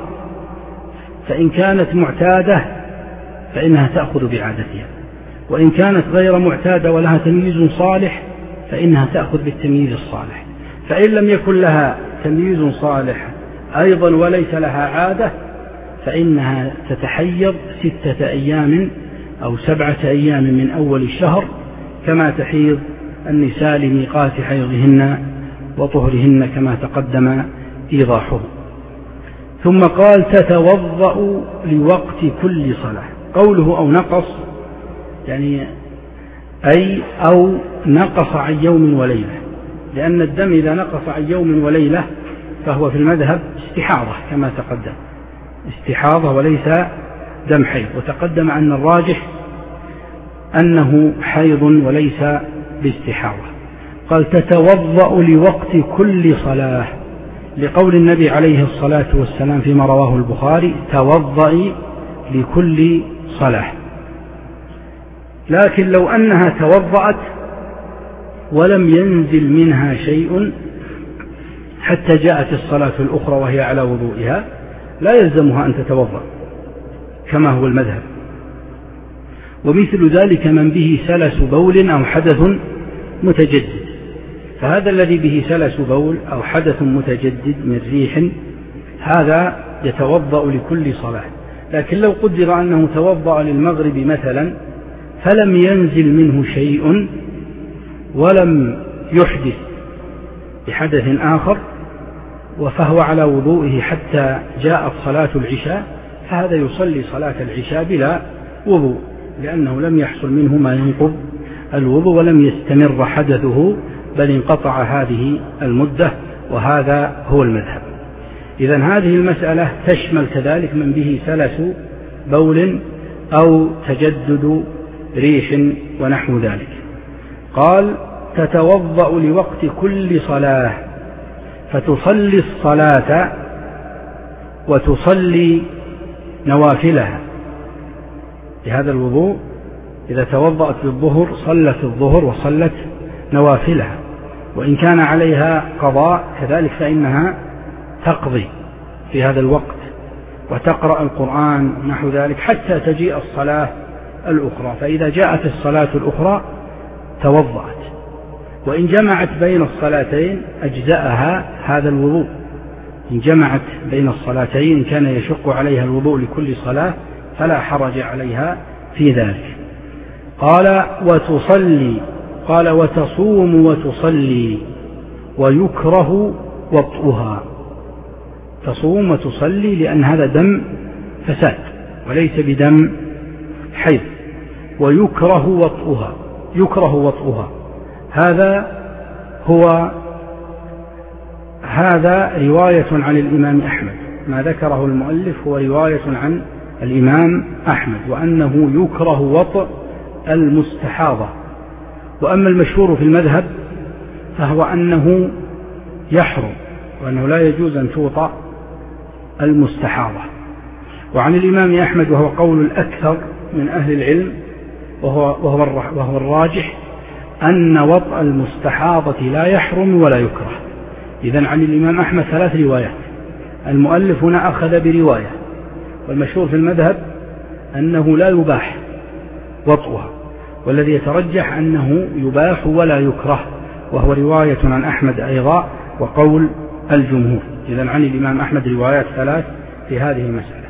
Speaker 2: فإن كانت معتادة فإنها تأخذ بعادتها، وإن كانت غير معتادة ولها تمييز صالح فإنها تأخذ بالتمييز الصالح. فإن لم يكن لها تمييز صالح أيضا وليس لها عادة فإنها تتحيض ستة أيام أو سبعة أيام من أول الشهر كما تحيض النساء لميقات حيضهن وطهرهن كما تقدم إيضاحه. ثم قال تتوضأ لوقت كل صلاة. قوله أو نقص يعني أي أو نقص عن يوم وليلة، لأن الدم إذا نقص عن يوم وليلة فهو في المذهب استحاضة كما تقدم، استحاضة وليس دم حيض، وتقدم أن الراجح أنه حيض وليس باستحاضة. قال تتوضأ لوقت كل صلاة، لقول النبي عليه الصلاة والسلام فيما رواه البخاري توضئي لكل صلاة. لكن لو أنها توضأت ولم ينزل منها شيء حتى جاءت الصلاة الأخرى وهي على وضوئها لا يلزمها أن تتوضأ كما هو المذهب. ومثل ذلك من به سلس بول أو حدث متجدد، فهذا الذي به سلس بول أو حدث متجدد من ريح هذا يتوضأ لكل صلاة. لكن لو قدر أنه توضأ للمغرب مثلا فلم ينزل منه شيء ولم يحدث بحدث آخر فهو على وضوئه حتى جاءت صلاة العشاء، فهذا يصلي صلاة العشاء بلا وضوء، لأنه لم يحصل منه ما ينقض الوضوء ولم يستمر حدثه بل انقطع هذه المدة، وهذا هو المذهب. إذن هذه المسألة تشمل كذلك من به سلس بول أو تجدد ريح ونحو ذلك. قال تتوضأ لوقت كل صلاة فتصلي الصلاة وتصلي نوافلها بهذا الوضوء. إذا توضأت للظهر صلت الظهر وصلت نوافلها، وإن كان عليها قضاء كذلك فإنها تقضي في هذا الوقت وتقرأ القرآن نحو ذلك حتى تجيء الصلاة الأخرى. فإذا جاءت الصلاة الأخرى توضأت، وإن جمعت بين الصلاتين أجزأها هذا الوضوء. إن جمعت بين الصلاتين إن كان يشق عليها الوضوء لكل صلاة فلا حرج عليها في ذلك. قال وتصلي، قال وتصوم وتصلي ويكره وطئها. تصوم وتصلي لأن هذا دم فساد وليس بدم حيض. ويكره وطئها، يكره وطئها هذا هو هذا رواية عن الإمام أحمد، ما ذكره المؤلف هو رواية عن الإمام أحمد، وأنه يكره وطئ المستحاضة. وأما المشهور في المذهب فهو أنه يحرم، وأنه لا يجوز أن توطأ المستحاضة. وعن الإمام أحمد وهو قول الأكثر من أهل العلم وهو, وهو, وهو الراجح أن وطأ المستحاضة لا يحرم ولا يكره. إذن عن الإمام أحمد ثلاث روايات، المؤلف هنا أخذ برواية، والمشهور في المذهب أنه لا يباح وطئها، والذي يترجح أنه يباح ولا يكره، وهو رواية عن أحمد أيضا وقول الجمهور. إذن عن الإمام أحمد روايات ثلاث في هذه المسألة.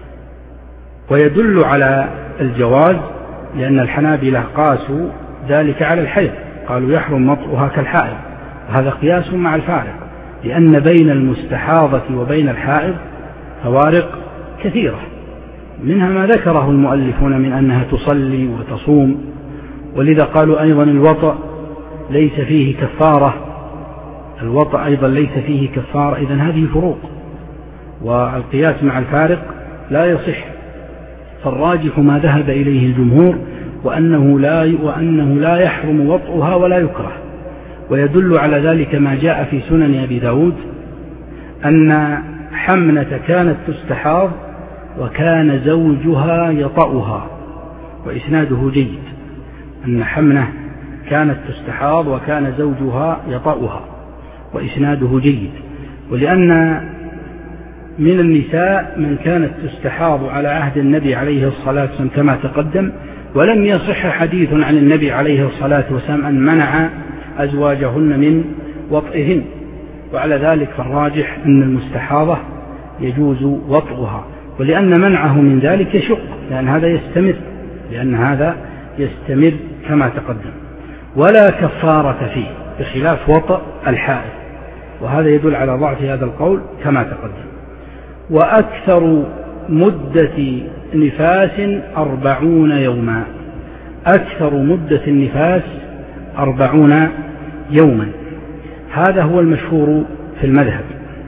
Speaker 2: ويدل على الجواز لأن الحنابلة قاسوا ذلك على الحيض، قالوا يحرم وطئها كالحائض، وهذا قياس مع الفارق، لأن بين المستحاضة وبين الحائض فوارق كثيرة، منها ما ذكره المؤلفون من أنها تصلي وتصوم، ولذا قالوا أيضا الوطأ ليس فيه كفارة، الوطأ أيضا ليس فيه كفارة. إذن هذه فروق، والقياس مع الفارق لا يصح. فالراجح ما ذهب إليه الجمهور وأنه لا, وأنه لا يحرم وطئها ولا يكره. ويدل على ذلك ما جاء في سنن أبي داود أن حمنة كانت تستحاض وكان زوجها يطأها، وإسناده جيد، أن حمنة كانت تستحاض وكان زوجها يطأها، وإسناده جيد. ولأن من النساء من كانت تستحاض على عهد النبي عليه الصلاة والسلام كما تقدم، ولم يصح حديث عن النبي عليه الصلاة والسلام أن منع أزواجهن من وطئهن. وعلى ذلك فالراجح أن المستحاضة يجوز وطئها، ولأن منعه من ذلك يشق، لأن هذا يستمر لأن هذا يستمر كما تقدم. ولا كفارة فيه بخلاف وطئ الحائض، وهذا يدل على ضعف هذا القول كما تقدم. وأكثر مدة نفاس أربعون يوما، أكثر مدة النفاس أربعون يوما، هذا هو المشهور في المذهب،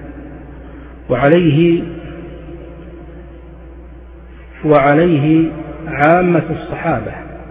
Speaker 2: وعليه وعليه عامة الصحابة،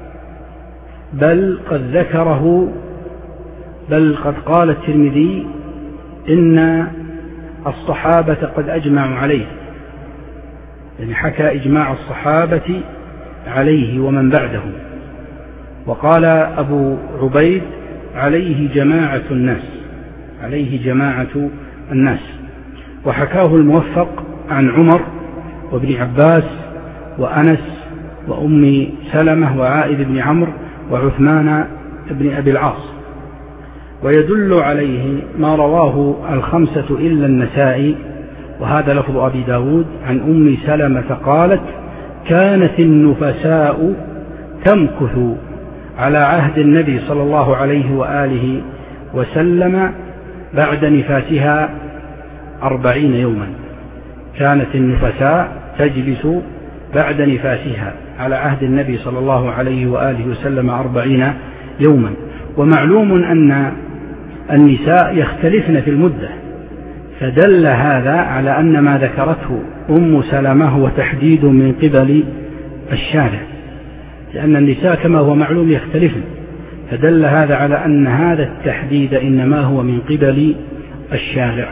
Speaker 2: بل قد ذكره بل قد قال الترمذي إن الصحابة قد أجمعوا عليه، يعني حكى إجماع الصحابة عليه ومن بعدهم. وقال أبو عبيد عليه جماعة الناس، عليه جماعة الناس. وحكاه الموفق عن عمر وابن عباس وأنس وأم سلمة وعائذ بن عمرو وعثمان بن أبي العاص. ويدل عليه ما رواه الخمسة إلا النسائي، وهذا لفظ أبي داود، عن أم سلمة قالت: كانت النفساء تمكث على عهد النبي صلى الله عليه وآله وسلم بعد نفاسها أربعين يوما. كانت النفساء تجلس بعد نفاسها على عهد النبي صلى الله عليه وآله وسلم أربعين يوما. ومعلوم أن النساء يختلفن في المدة، فدل هذا على أن ما ذكرته أم سلمة هو تحديد من قبل الشارع، لأن النساء كما هو معلوم يختلفن، فدل هذا على أن هذا التحديد إنما هو من قبل الشارع.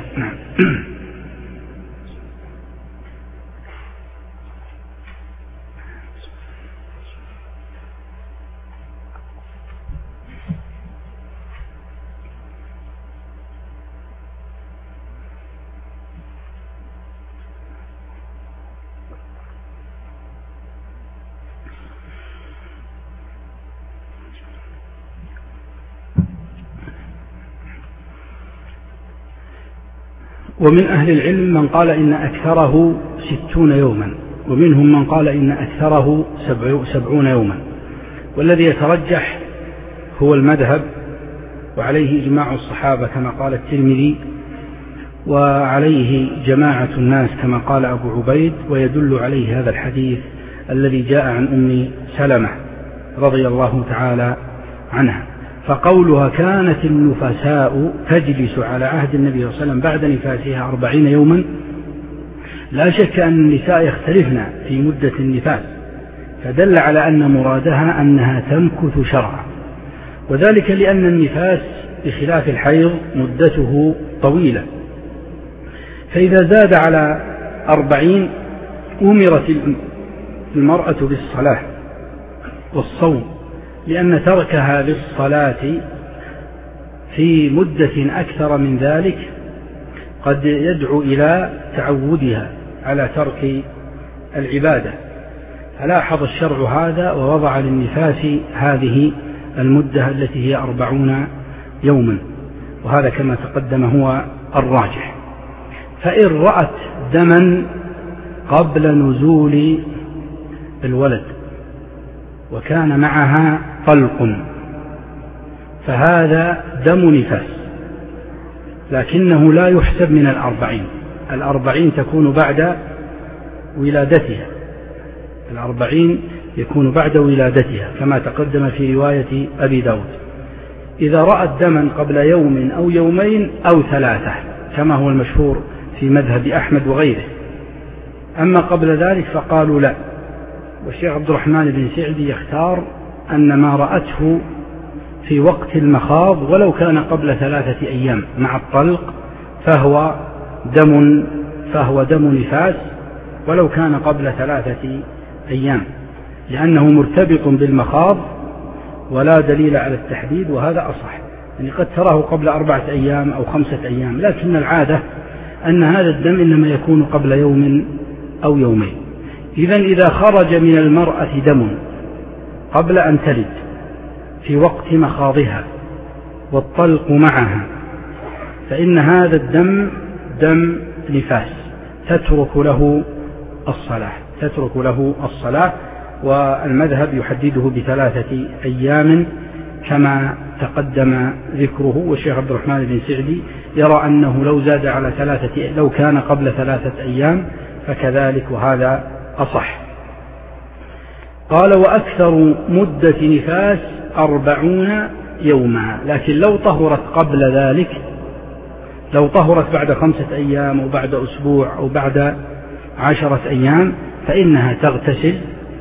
Speaker 2: ومن أهل العلم من قال إن أكثره ستون يوما، ومنهم من قال إن أكثره سبعون يوما، والذي يترجح هو المذهب، وعليه إجماع الصحابة كما قال الترمذي، وعليه جماعة الناس كما قال أبو عبيد. ويدل عليه هذا الحديث الذي جاء عن أم سلمة رضي الله تعالى عنها. فقولها كانت النفساء تجلس على عهد النبي صلى الله عليه وسلم بعد نفاسها أربعين يوما، لا شك أن النساء يختلفن في مدة النفاس، فدل على أن مرادها أنها تمكث شرعا، وذلك لأن النفاس بخلاف الحيض مدته طويلة، فإذا زاد على أربعين أمرت المرأة بالصلاة والصوم، لأن تركها للصلاة في مدة أكثر من ذلك قد يدعو إلى تعودها على ترك العبادة. فلاحظ الشرع هذا ووضع للنفاس هذه المدة التي هي أربعون يوما، وهذا كما تقدم هو الراجح. فإن رأت دما قبل نزول الولد وكان معها طلق فهذا دم نفاس، لكنه لا يحسب من الأربعين. الأربعين تكون بعد ولادتها، الأربعين يكون بعد ولادتها كما تقدم في رواية أبي داود. إذا رأت دما قبل يوم أو يومين أو ثلاثة كما هو المشهور في مذهب أحمد وغيره. أما قبل ذلك فقالوا لا، والشيخ عبد الرحمن بن سعدي يختار أن ما رأته في وقت المخاض ولو كان قبل ثلاثة أيام مع الطلق فهو دم فهو دم نفاس ولو كان قبل ثلاثة أيام، لأنه مرتبط بالمخاض ولا دليل على التحديد، وهذا أصح. يعني قد تراه قبل أربعة أيام أو خمسة أيام، لكن العادة أن هذا الدم إنما يكون قبل يوم أو يومين. إذن إذا خرج من المرأة دم قبل أن تلد في وقت مخاضها والطلق معها فإن هذا الدم دم نفاس تترك له الصلاة تترك له الصلاة والمذهب يحدده بثلاثة أيام كما تقدم ذكره. والشيخ عبد الرحمن بن سعدي يرى أنه لو زاد على ثلاثة لو كان قبل ثلاثة أيام فكذلك، وهذا أصح. قال وأكثر مدة نفاس أربعون يوما، لكن لو طهرت قبل ذلك، لو طهرت بعد خمسة أيام أو بعد أسبوع أو بعد عشرة أيام فإنها تغتسل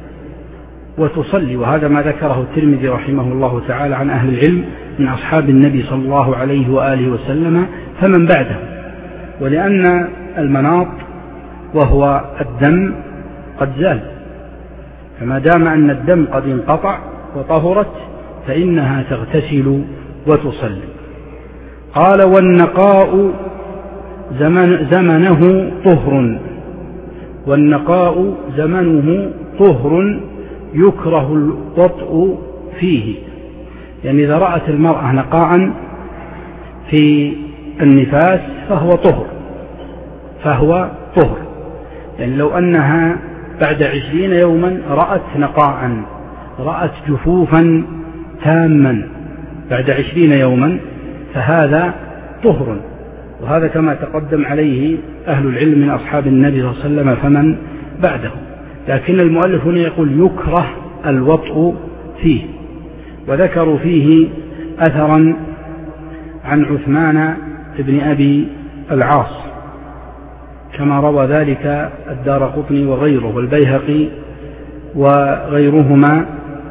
Speaker 2: وتصلي، وهذا ما ذكره الترمذي رحمه الله تعالى عن أهل العلم من أصحاب النبي صلى الله عليه وآله وسلم فمن بعده. ولأن المناط وهو الدم قد زال، فما دام أن الدم قد انقطع وطهرت فإنها تغتسل وتصلي. قال والنقاء زمن زمنه طهر، والنقاء زمنه طهر يكره الوطء فيه، يعني إذا رأت المرأة نقاء في النفاس فهو طهر، فهو طهر يعني لو أنها بعد عشرين يوما رأت نقاء، رأت جفوفا تاما بعد عشرين يوما فهذا طهر، وهذا كما تقدم عليه أهل العلم من أصحاب النبي صلى الله عليه وسلم فمن بعده. لكن المؤلف هنا يقول يكره الوطء فيه، وذكروا فيه أثرا عن عثمان بن أبي العاص كما روى ذلك الدارقطني وغيره والبيهقي وغيرهما،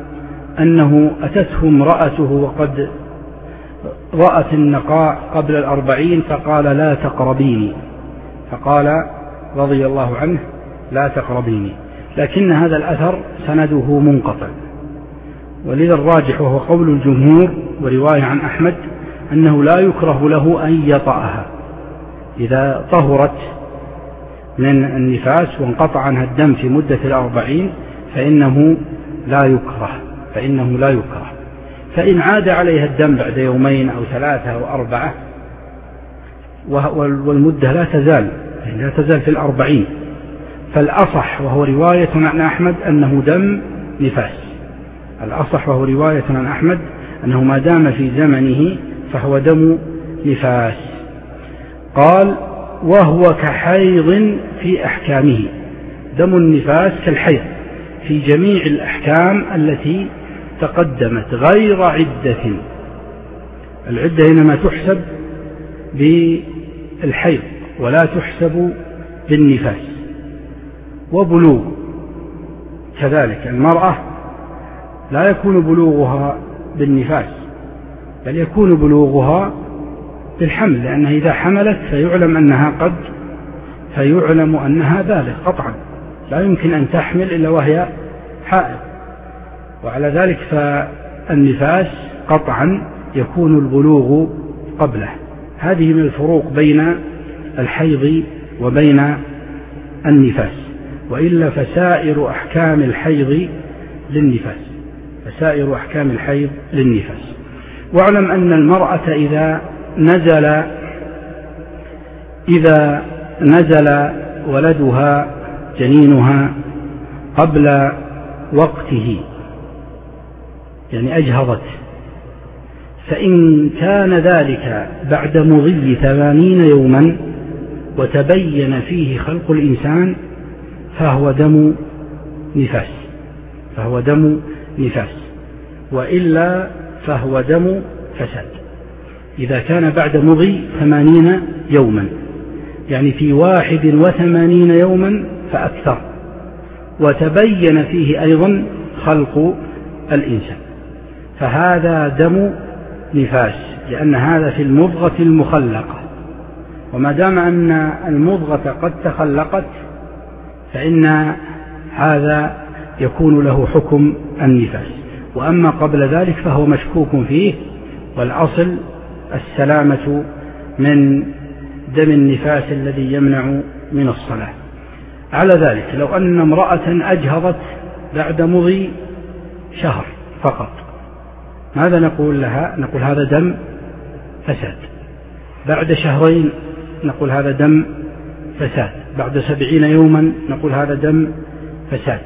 Speaker 2: أنه أتته امرأته وقد رأت النقاء قبل الأربعين فقال لا تقربيني، فقال رضي الله عنه لا تقربيني، لكن هذا الأثر سنده منقطع، ولذا الراجح وهو قول الجمهور ورواية عن أحمد أنه لا يكره له أن يطأها إذا طهرت من النفاس وانقطع عنها الدم في مدة الأربعين فإنه لا يكره فإنه لا يكره فإن عاد عليها الدم بعد يومين أو ثلاثة أو أربعة والمدة لا تزال لا تزال في الأربعين، فالأصح وهو رواية عن أحمد أنه دم نفاس، الأصح وهو رواية عن أحمد أنه ما دام في زمنه فهو دم نفاس. قال وهو كحيض في أحكامه، دم النفاس كالحيض في جميع الأحكام التي تقدمت غير عدة، العدة إنما تحسب بالحيض ولا تحسب بالنفاس. وبلوغ كذلك، المرأة لا يكون بلوغها بالنفاس بل يكون بلوغها بالحمل، لأنها إذا حملت فيعلم أنها قد فيعلم أنها بالغ قطعا، لا يمكن أن تحمل إلا وهي حائض، وعلى ذلك فالنفاس قطعا يكون البلوغ قبله. هذه من الفروق بين الحيض وبين النفاس، وإلا فسائر أحكام الحيض للنفاس فسائر أحكام الحيض للنفاس. واعلم أن المرأة إذا نزل إذا نزل ولدها جنينها قبل وقته يعني أجهضت، فإن كان ذلك بعد مضي ثمانين يوما وتبين فيه خلق الإنسان فهو دم نفاس فهو دم نفاس وإلا فهو دم فساد. إذا كان بعد مضي ثمانين يوما يعني في واحد وثمانين يوما فأكثر وتبين فيه أيضا خلق الإنسان فهذا دم نفاس، لأن هذا في المضغة المخلقة، وما دام أن المضغة قد تخلقت فإن هذا يكون له حكم النفاس. وأما قبل ذلك فهو مشكوك فيه، والأصل السلامة من دم النفاس الذي يمنع من الصلاة. على ذلك لو أن امرأة أجهضت بعد مضي شهر فقط ماذا نقول لها؟ نقول هذا دم فساد. بعد شهرين نقول هذا دم فساد. بعد سبعين يوما نقول هذا دم فساد.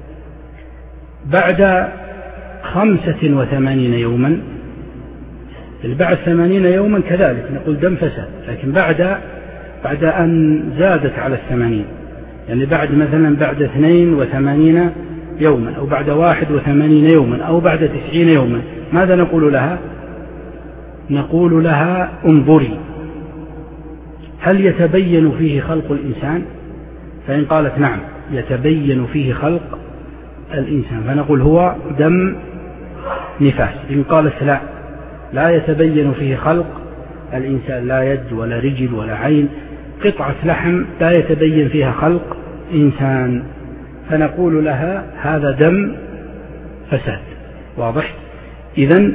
Speaker 2: بعد خمسة وثمانين يوما بعد ثمانين يوما كذلك نقول دم فساد، لكن بعد بعد أن زادت على الثمانين، يعني بعد مثلا بعد اثنين وثمانين يوما أو بعد واحد وثمانين يوما أو بعد تسعين يوما، ماذا نقول لها؟ نقول لها انظري هل يتبين فيه خلق الإنسان؟ فإن قالت نعم يتبين فيه خلق الإنسان فنقول هو دم نفاس. إن قالت لا لا يتبين فيه خلق الإنسان، لا يد ولا رجل ولا عين، قطعة لحم لا يتبين فيها خلق إنسان، فنقول لها هذا دم فساد. واضح؟ إذن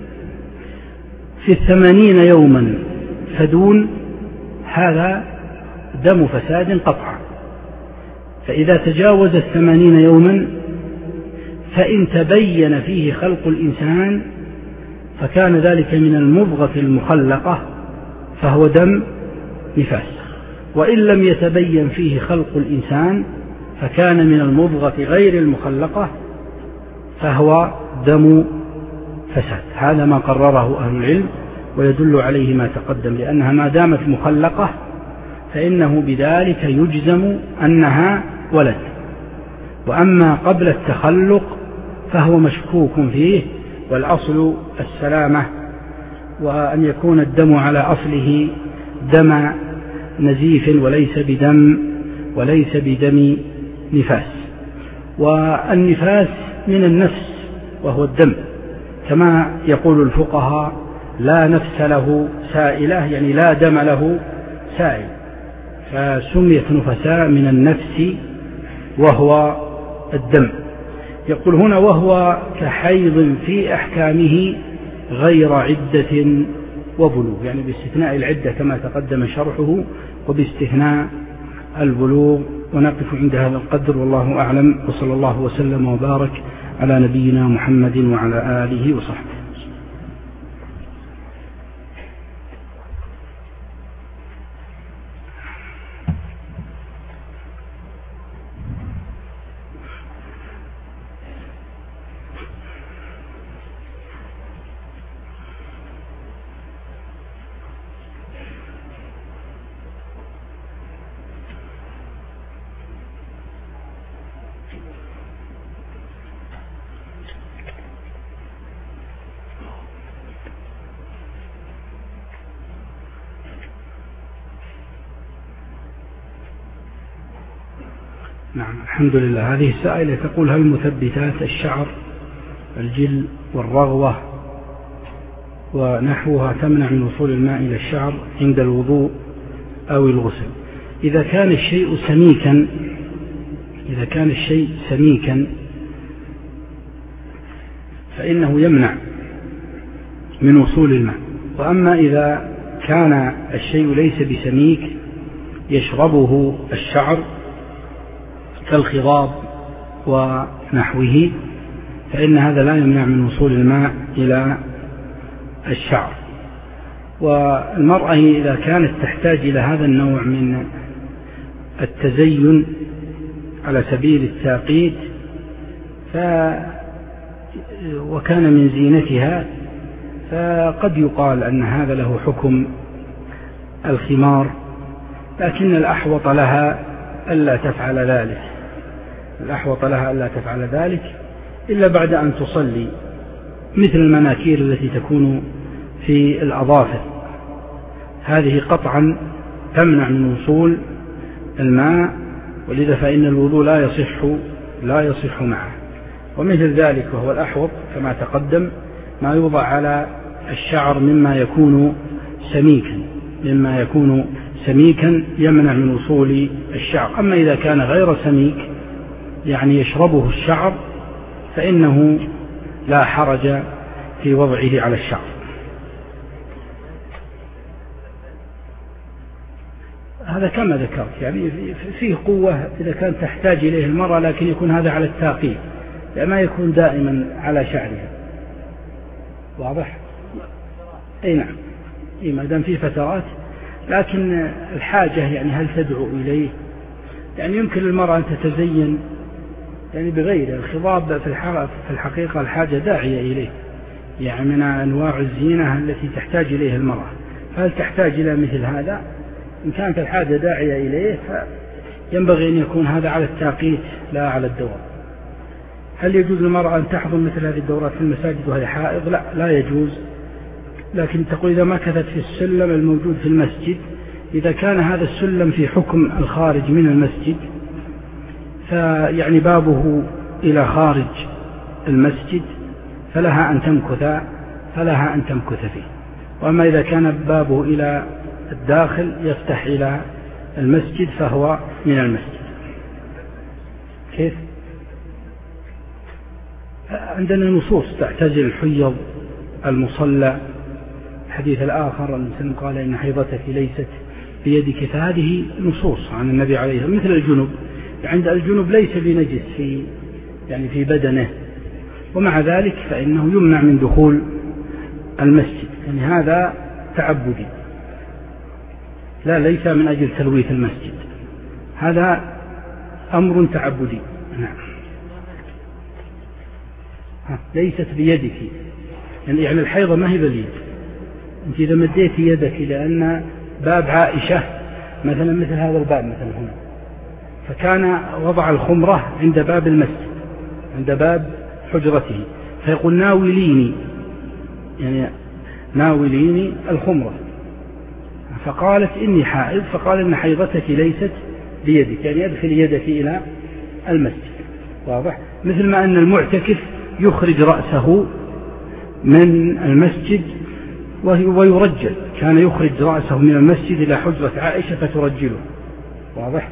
Speaker 2: في الثمانين يوما فدون هذا دم فساد قطعا. فإذا تجاوز الثمانين يوما فإن تبين فيه خلق الإنسان فكان ذلك من المضغة المخلقة فهو دم نفاس، وإن لم يتبين فيه خلق الإنسان فكان من المضغة غير المخلقة فهو دم فساد. هذا ما قرره أهل العلم ويدل عليه ما تقدم، لأنها ما دامت مخلقة فإنه بذلك يجزم أنها ولد، وأما قبل التخلق فهو مشكوك فيه، والأصل السلامة، وأن يكون الدم على أصله دم نزيف وليس بدم وليس بدم نفاس. والنفاس من النفس وهو الدم، كما يقول الفقهاء لا نفس له سائلة، يعني لا دم له سائل، فسميت نفساء من النفس وهو الدم. يقول هنا وهو كحيض في أحكامه غير عدة وبلوغ، يعني باستثناء العدة كما تقدم شرحه وباستثناء البلوغ. ونقف عند هذا القدر والله أعلم، وصلى الله وسلم وبارك على نبينا محمد وعلى آله وصحبه. نعم، الحمد لله. هذه السائلة تقول هل مثبتات الشعر الجل والرغوة ونحوها تمنع من وصول الماء إلى الشعر عند الوضوء أو الغسل؟ إذا كان الشيء سميكا إذا كان الشيء سميكا فإنه يمنع من وصول الماء. وأما إذا كان الشيء ليس بسميك يشربه الشعر كالخضاب ونحوه فإن هذا لا يمنع من وصول الماء إلى الشعر. والمرأة إذا كانت تحتاج إلى هذا النوع من التزين على سبيل التاقيت ف وكان من زينتها فقد يقال أن هذا له حكم الخمار، لكن الأحوط لها ألا تفعل ذلك الأحوط لها ألا تفعل ذلك إلا بعد أن تصلي، مثل المناكير التي تكون في الأظافر، هذه قطعا تمنع من وصول الماء، ولذا فإن الوضوء لا يصح لا يصح معه. ومثل ذلك وهو الأحوط كما تقدم ما يوضع على الشعر مما يكون سميكا مما يكون سميكا يمنع من وصول الشعر. أما إذا كان غير سميك يعني يشربه الشعر فإنه لا حرج في وضعه على الشعر. هذا كما ذكرت يعني فيه قوة إذا كانت تحتاج إليه المرأة، لكن يكون هذا على التاقيت، لا ما يكون دائما على شعرها. واضح؟ أي نعم، إيه ما دام فيه فترات، لكن الحاجة يعني هل تدعو إليه؟ يعني يمكن للمرأة أن تتزين يعني بغير الخضاب في الحقيقة الحاجة داعية إليه، يعني من أنواع الزينة التي تحتاج إليها المرأة، هل تحتاج إلى مثل هذا؟ إن كانت الحاجة داعية إليه فينبغي أن يكون هذا على التاقيت لا على الدوام. هل يجوز للمرأة أن تحضر مثل هذه الدورات في المساجد وهي حائض؟ لا، لا يجوز. لكن تقول إذا مكثت في السلم الموجود في المسجد، إذا كان هذا السلم في حكم الخارج من المسجد فيعني بابه إلى خارج المسجد فلها أن تمكث فلها أن تمكث فيه. وأما إذا كان بابه إلى الداخل يفتح إلى المسجد فهو من المسجد. كيف؟ عندنا نصوص تعتزل الحيض المصلى. الحديث الآخر أن قال إن حيضتك ليست بيدك، فهذه نصوص عن النبي عليه الصلاة والسلام. مثل الجنوب، عند الجنوب ليس بنجس في يعني في بدنه، ومع ذلك فإنه يمنع من دخول المسجد، يعني هذا تعبدي، لا ليس من أجل تلويث المسجد، هذا أمر تعبدي. نعم. ليست بيدك، يعني الحيضة ما هي باليد. أنت إذا مديت يدك لأن باب عائشة مثلا مثل هذا الباب مثلا هنا، فكان وضع الخمرة عند باب المسجد عند باب حجرته، فيقول ناوليني، يعني ناوليني الخمرة، فقالت إني حائض، فقال إن حيضتك ليست بيدك، يعني يدخل يدك إلى المسجد. واضح؟ مثل ما أن المعتكف يخرج رأسه من المسجد ويرجل، كان يخرج رأسه من المسجد إلى حجرة عائشة فترجله. واضح؟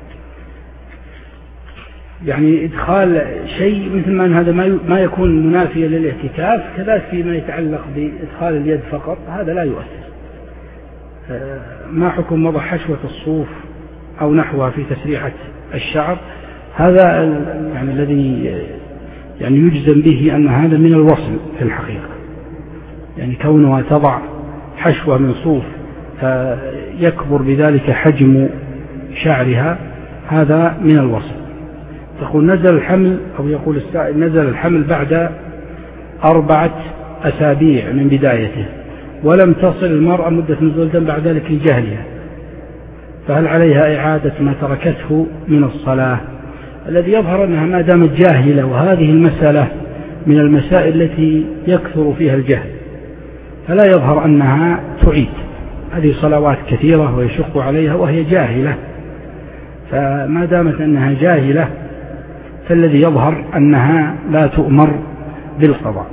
Speaker 2: يعني إدخال شيء مثل ما أن هذا ما يكون منافيا للاعتكاف، كذلك فيما يتعلق بإدخال اليد فقط هذا لا يؤثر. ما حكم وضع حشوة الصوف أو نحوها في تسريحة الشعر؟ هذا يعني الذي يعني يجزم به أن هذا من الوصل في الحقيقة، يعني كونها تضع حشوة من صوف فيكبر بذلك حجم شعرها، هذا من الوصل. تقول نزل الحمل، أو يقول السائل نزل الحمل بعد أربعة أسابيع من بدايته ولم تصل المرأة مدة نزول الدم بعد ذلك لجهلها، فهل عليها إعادة ما تركته من الصلاة؟ الذي يظهر أنها ما دامت جاهلة، وهذه المسألة من المسائل التي يكثر فيها الجهل، فلا يظهر أنها تعيد. هذه صلوات كثيرة ويشق عليها وهي جاهلة، فما دامت أنها جاهلة فالذي يظهر أنها لا تؤمر بالقضاء.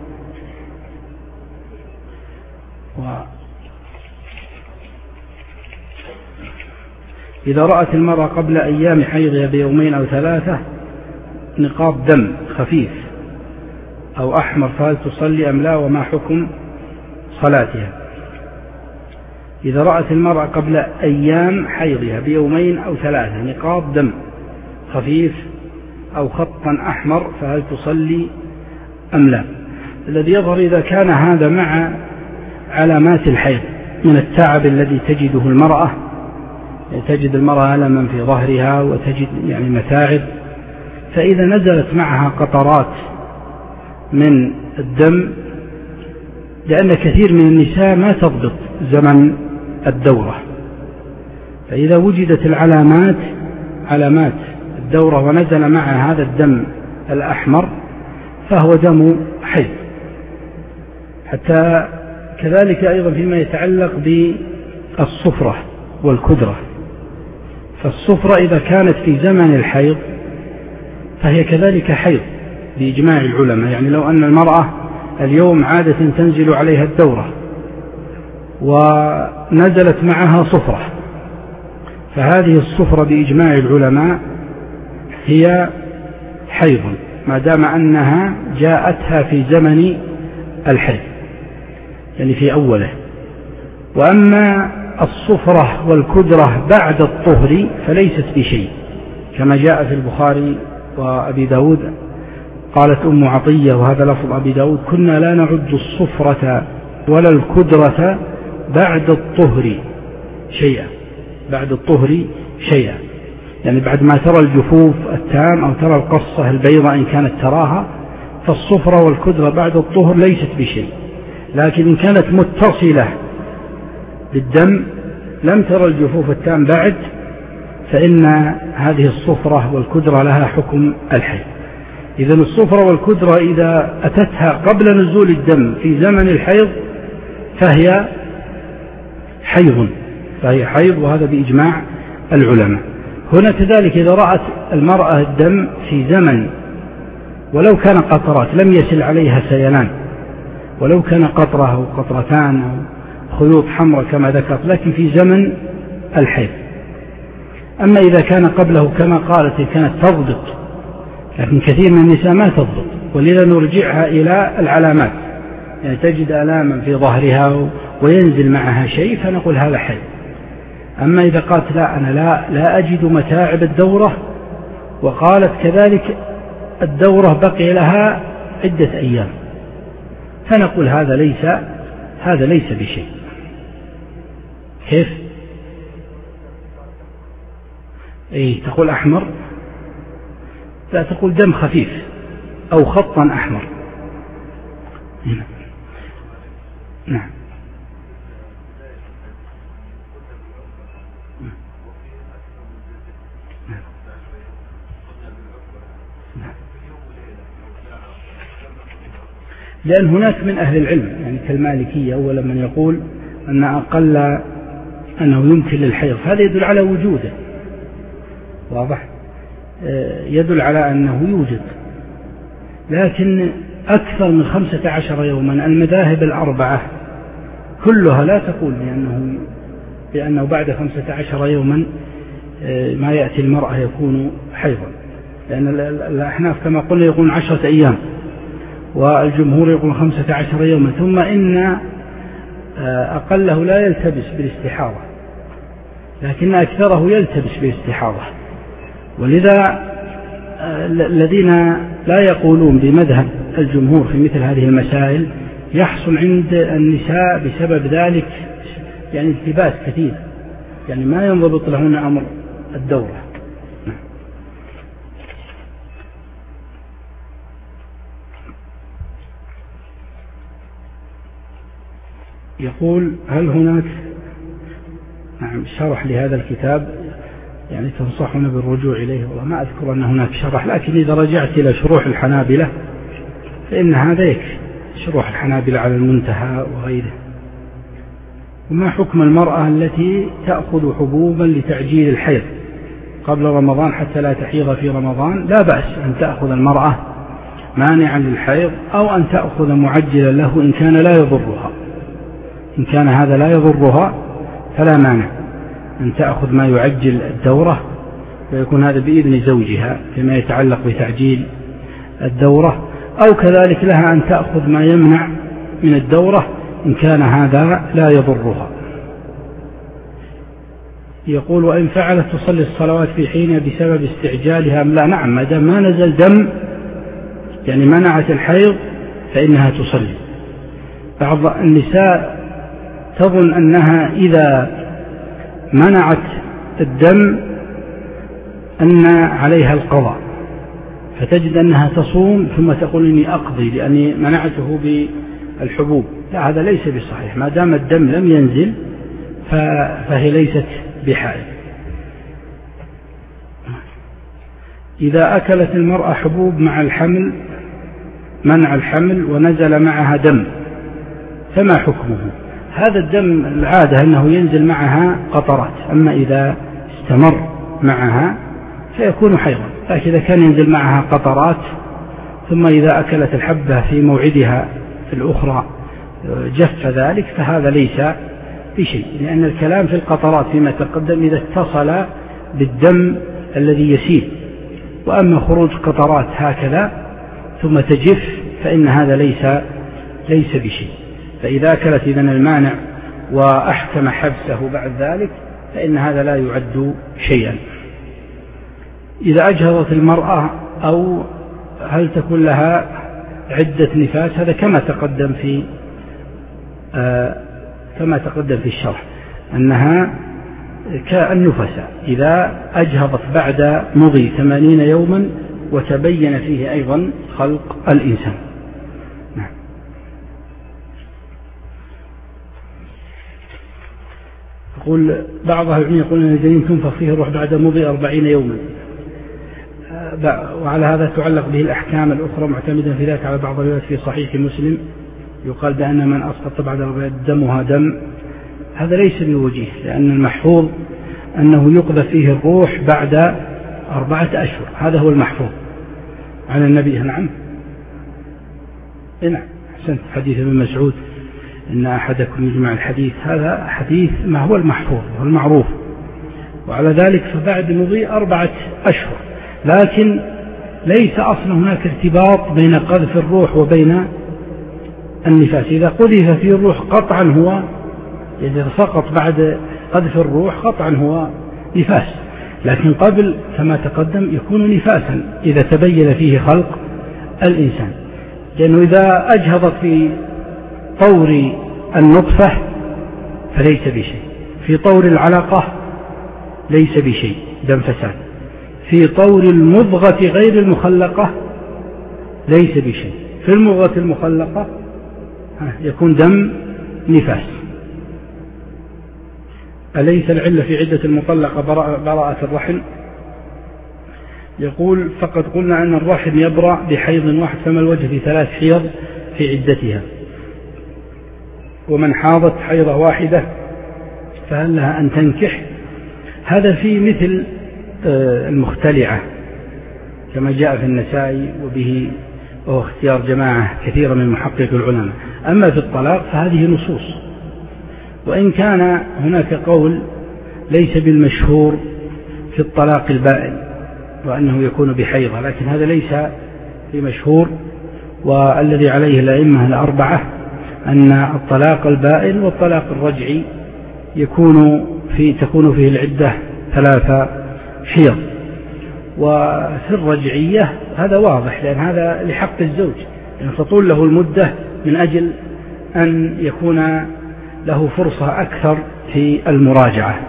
Speaker 2: إذا رأت المرأة قبل أيام حيضها بيومين أو ثلاثة نقاط دم خفيف أو أحمر فهل تصلي أم لا، وما حكم صلاتها؟ إذا رأت المرأة قبل أيام حيضها بيومين أو ثلاثة نقاط دم خفيف أو خطا أحمر فهل تصلي أم لا؟ الذي يظهر إذا كان هذا مع علامات الحيض من التعب الذي تجده المرأة، تجد المرأة ألما في ظهرها وتجد يعني متاعب، فإذا نزلت معها قطرات من الدم، لأن كثير من النساء ما تضبط زمن الدورة، فإذا وجدت العلامات علامات الدورة ونزل معها هذا الدم الأحمر فهو دم حيض. حتى كذلك أيضا فيما يتعلق بالصفرة والكدرة، فالصفرة إذا كانت في زمن الحيض فهي كذلك حيض بإجماع العلماء. يعني لو أن المرأة اليوم عادة تنزل عليها الدورة ونزلت معها صفرة، فهذه الصفرة بإجماع العلماء هي حيض ما دام أنها جاءتها في زمن الحيض، يعني في أوله. وأما الصفرة والكدرة بعد الطهر فليست بشيء، كما جاء في البخاري وأبي داود قالت أم عطية وهذا لفظ أبي داود: كنا لا نعد الصفرة ولا الكدرة بعد الطهر شيئا، بعد الطهر شيئا، يعني بعد ما ترى الجفوف التام أو ترى القصة البيضاء إن كانت تراها، فالصفرة والكدرة بعد الطهر ليست بشيء، لكن إن كانت متصلة بالدم لم ترى الجفوف التام بعد فإن هذه الصفرة والكدرة لها حكم الحيض. إذن الصفرة والكدرة إذا أتتها قبل نزول الدم في زمن الحيض فهي حيض فهي حيض وهذا بإجماع العلماء. هنا كذلك إذا رأت المرأة الدم في زمن ولو كان قطرات لم يسل عليها سيلان، ولو كان قطرة أو قطرتان أو خيوط حمراء كما ذكرت، لكن في زمن الحيض. أما إذا كان قبله كما قالت كانت تضبط، لكن كثير من النساء ما تضبط، ولذا نرجعها إلى العلامات، يعني تجد آلاما في ظهرها وينزل معها شيء فنقول هذا حيض. أما إذا قالت لا أنا لا, لا أجد متاعب الدورة، وقالت كذلك الدورة بقي لها عدة أيام، فنقول هذا ليس هذا ليس بشيء. كيف؟ أي تقول أحمر؟ لا، تقول دم خفيف أو خطا أحمر. هنا. نعم. لأن هناك من أهل العلم يعني كالمالكية أولا من يقول أن أقل أنه يمكن للحيض، هذا يدل على وجوده، واضح، يدل على أنه يوجد. لكن أكثر من خمسة عشر يوما المذاهب الأربعة كلها لا تقول بأنه, بأنه بعد خمسة عشر يوما ما يأتي المرأة يكون حيضا، لأن الأحناف كما قلنا يقولون عشرة أيام، والجمهور يقول خمسة عشر يوما، ثم إن أقله لا يلتبس بالاستحاضة، لكن أكثره يلتبس بالاستحاضة. ولذا الذين لا يقولون بمذهب الجمهور في مثل هذه المسائل يحصل عند النساء بسبب ذلك يعني التباس كثير، يعني ما ينضبط لهن أمر الدورة. يقول هل هناك نعم شرح لهذا الكتاب يعني تنصحنا بالرجوع إليه؟ والله ما أذكر أن هناك شرح، لكن إذا رجعت إلى شروح الحنابلة فإن هذا يكفي، شروح الحنابلة على المنتهى وغيره. وما حكم المرأة التي تأخذ حبوبا لتعجيل الحيض قبل رمضان حتى لا تحيض في رمضان؟ لا بأس أن تأخذ المرأة مانعا للحيض أو أن تأخذ معجلا له إن كان لا يضرها، إن كان هذا لا يضرها فلا مانع أن تأخذ ما يعجل الدورة، ويكون هذا بإذن زوجها فيما يتعلق بتعجيل الدورة، أو كذلك لها أن تأخذ ما يمنع من الدورة إن كان هذا لا يضرها. يقول وإن فعلت تصلي الصلوات في حينها بسبب استعجالها أم لا؟ نعم، ما دام ما نزل دم يعني منعت الحيض فإنها تصلي. بعض النساء تظن أنها إذا منعت الدم أن عليها القضاء، فتجد أنها تصوم ثم تقول إني أقضي لأني منعته بالحبوب. لا، هذا ليس بصحيح، ما دام الدم لم ينزل فهي ليست بحائض. إذا أكلت المرأة حبوب مع الحمل منع الحمل ونزل معها دم فما حكمه؟ هذا الدم العادة أنه ينزل معها قطرات، أما إذا استمر معها فيكون حيضا. لكن إذا كان ينزل معها قطرات ثم إذا أكلت الحبة في موعدها في الأخرى جف ذلك فهذا ليس بشيء، لأن الكلام في القطرات فيما تقدم إذا اتصل بالدم الذي يسيل، وأما خروج قطرات هكذا ثم تجف فإن هذا ليس ليس بشيء. فإذا أكلت إذن المانع وأحكم حبسه بعد ذلك فإن هذا لا يعد شيئا. إذا أجهضت المرأة أو هل تكون لها عدة نفاس؟ هذا كما تقدم في آه كما تقدم في الشرح أنها كالنفساء إذا أجهضت بعد مضي ثمانين يوما وتبين فيه أيضا خلق الإنسان. نعم. يقول بعض أهل العلم يقول أن الجنين تنفخ فيه الروح بعد مضي أربعين يوما، وعلى هذا تعلق به الأحكام الأخرى معتمدا في ذلك على بعض الروايات في صحيح مسلم يقال بأن من أسقط بعد أربعين دمها دم. هذا ليس بوجيه، لأن المحفوظ أنه يقذف فيه الروح بعد أربعة أشهر، هذا هو المحفوظ عن النبي. نعم نعم أحسنت. حديث ابن مسعود إن أحدكم يجمع الحديث، هذا حديث ما هو المحفوظ والمعروف، وعلى ذلك فبعد مضي أربعة أشهر. لكن ليس أصلا هناك ارتباط بين قذف الروح وبين النفاس. إذا قذف فيه الروح قطعا هو، إذا سقط بعد قذف الروح قطعا هو نفاس، لكن قبل كما تقدم يكون نفاسا إذا تبين فيه خلق الإنسان، لأنه إذا أجهضت في طور النطفة فليس بشيء، في طور العلاقة ليس بشيء دم فساد، في طور المضغة غير المخلقة ليس بشيء، في المضغة المخلقة يكون دم نفاس. أليس العلة في عدة المطلقة براءة الرحم؟ يقول فقد قلنا أن الرحم يبرأ بحيض واحد، فما الوجه في ثلاث حيض في عدتها؟ ومن حاضت حيضة واحدة فهل لها أن تنكح؟ هذا في مثل المختلعة كما جاء في النسائي، وبه وهو اختيار جماعة كثيرة من محقق العلماء. أما في الطلاق فهذه نصوص، وإن كان هناك قول ليس بالمشهور في الطلاق البائن وأنه يكون بحيضة، لكن هذا ليس بمشهور، والذي عليه الأئمة الأربعة أن الطلاق البائن والطلاق الرجعي يكون في تكون فيه العدة ثلاثة حيض. وفي الرجعية هذا واضح، لأن هذا لحق الزوج، يعني تطول له المدة من أجل أن يكون له فرصة أكثر في المراجعة.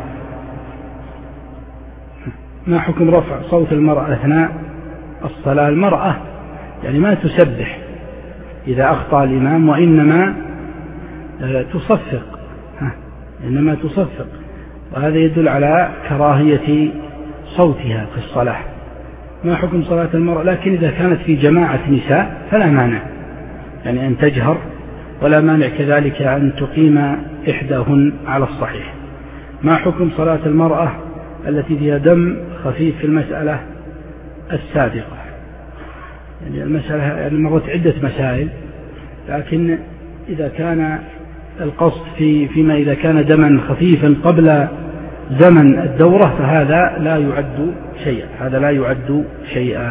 Speaker 2: ما حكم رفع صوت المرأة أثناء الصلاة؟ المرأة يعني ما تسبح إذا أخطأ الإمام، وإنما تصفق، إنما تصفق، وهذا يدل على كراهية صوتها في الصلاة. ما حكم صلاة المرأة؟ لكن إذا كانت في جماعة نساء فلا مانع يعني أن تجهر، ولا مانع كذلك أن تقيم إحداهن على الصحيح. ما حكم صلاة المرأة التي فيها دم خفيف في المسألة السابقة؟ يعني المسألة يعني مرت عدة مسائل، لكن إذا كان القصد في فيما إذا كان دما خفيفا قبل زمن الدورة فهذا لا يعد شيئا، هذا لا يعد شيئا.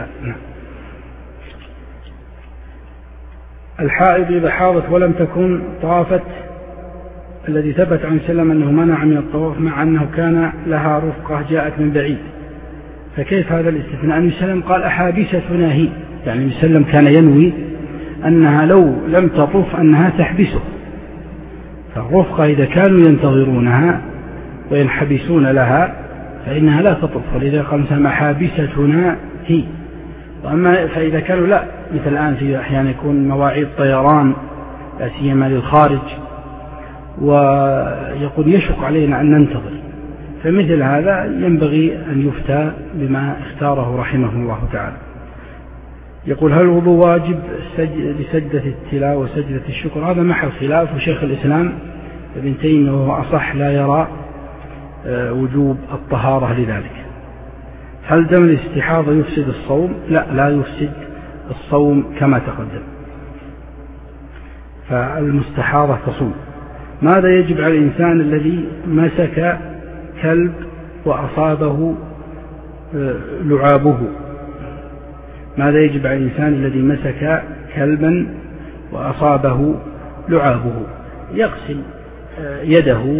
Speaker 2: الحائض إذا حاضت ولم تكن طافت، الذي ثبت عن سلم أنه منع من الطواف مع أنه كان لها رفقة جاءت من بعيد، فكيف هذا الاستثناء؟ أن سلم قال أحابستنا هي، يعني سلم كان ينوي أنها لو لم تطوف أنها تحبسه، فالرفقة إذا كانوا ينتظرونها وينحبسون لها فإنها لا تطوف، ولذا قال سلم أحابستنا هي. وأما فإذا كانوا لا، مثل الآن في أحيانا يكون مواعيد طيران لا سيما للخارج ويقول يشق علينا أن ننتظر، فمثل هذا ينبغي أن يفتى بما اختاره رحمه الله تعالى. يقول هل الوضوء واجب لسجدة التلاوة وسجدة الشكر؟ هذا محل خلاف، وشيخ الإسلام ابن تيمية وهو أصح لا يرى وجوب الطهارة لذلك. هل دم الاستحاضة يفسد الصوم؟ لا، لا يفسد الصوم كما تقدم، فالمستحاضة تصوم. ماذا يجب على الإنسان الذي مسك كلب وأصابه لعابه؟ ماذا يجب على الإنسان الذي مسك كلبا وأصابه لعابه؟ يغسل يده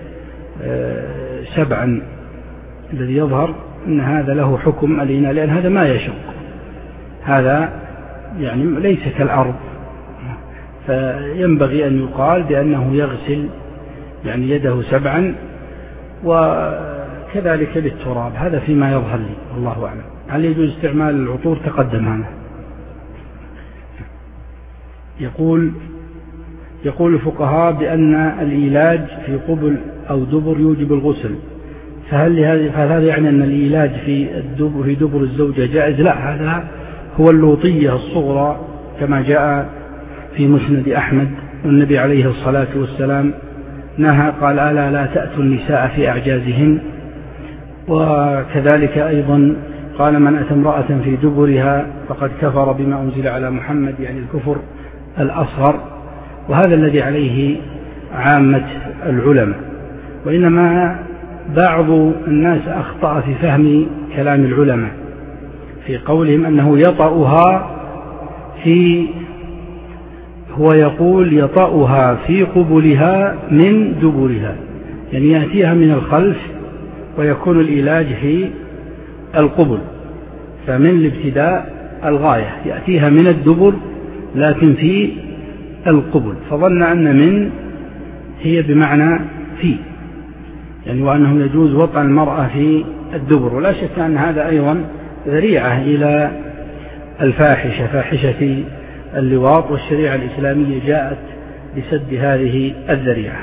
Speaker 2: سبعا، الذي يظهر أن هذا له حكم الإناء، لأن هذا ما يشق، هذا يعني ليس كالأرض، فينبغي أن يقال بأنه يغسل يعني يده سبعا، وكذلك بالتراب، هذا فيما يظهر لي والله أعلم. هل يجوز استعمال العطور؟ تقدم هذا. يقول يقول الفقهاء بأن الإيلاج في قبل أو دبر يوجب الغسل، فهل هذا فهل هذا يعني أن الإيلاج في الدبر في دبر الزوجة جائز؟ لا، هذا هو اللوطية الصغرى كما جاء في مسند أحمد، والنبي عليه الصلاة والسلام نهى قال: ألا لا تأتوا النساء في أعجازهن. وكذلك أيضا قال: من أتى امرأة في دبرها فقد كفر بما أنزل على محمد، يعني الكفر الأصغر. وهذا الذي عليه عامة العلماء، وإنما بعض الناس أخطأ في فهم كلام العلماء في قولهم أنه يطأها في هو يقول يطأها في قبلها من دبرها، يعني يأتيها من الخلف ويكون العلاج في القبل، فمن الابتداء الغاية يأتيها من الدبر لكن في القبل، فظن أن من هي بمعنى في، يعني وأنه يجوز وطأ المرأة في الدبر. ولا شك أن هذا أيضا ذريعة إلى الفاحشة، فاحشة اللواط، والشريعة الإسلامية جاءت لسد هذه الذريعة.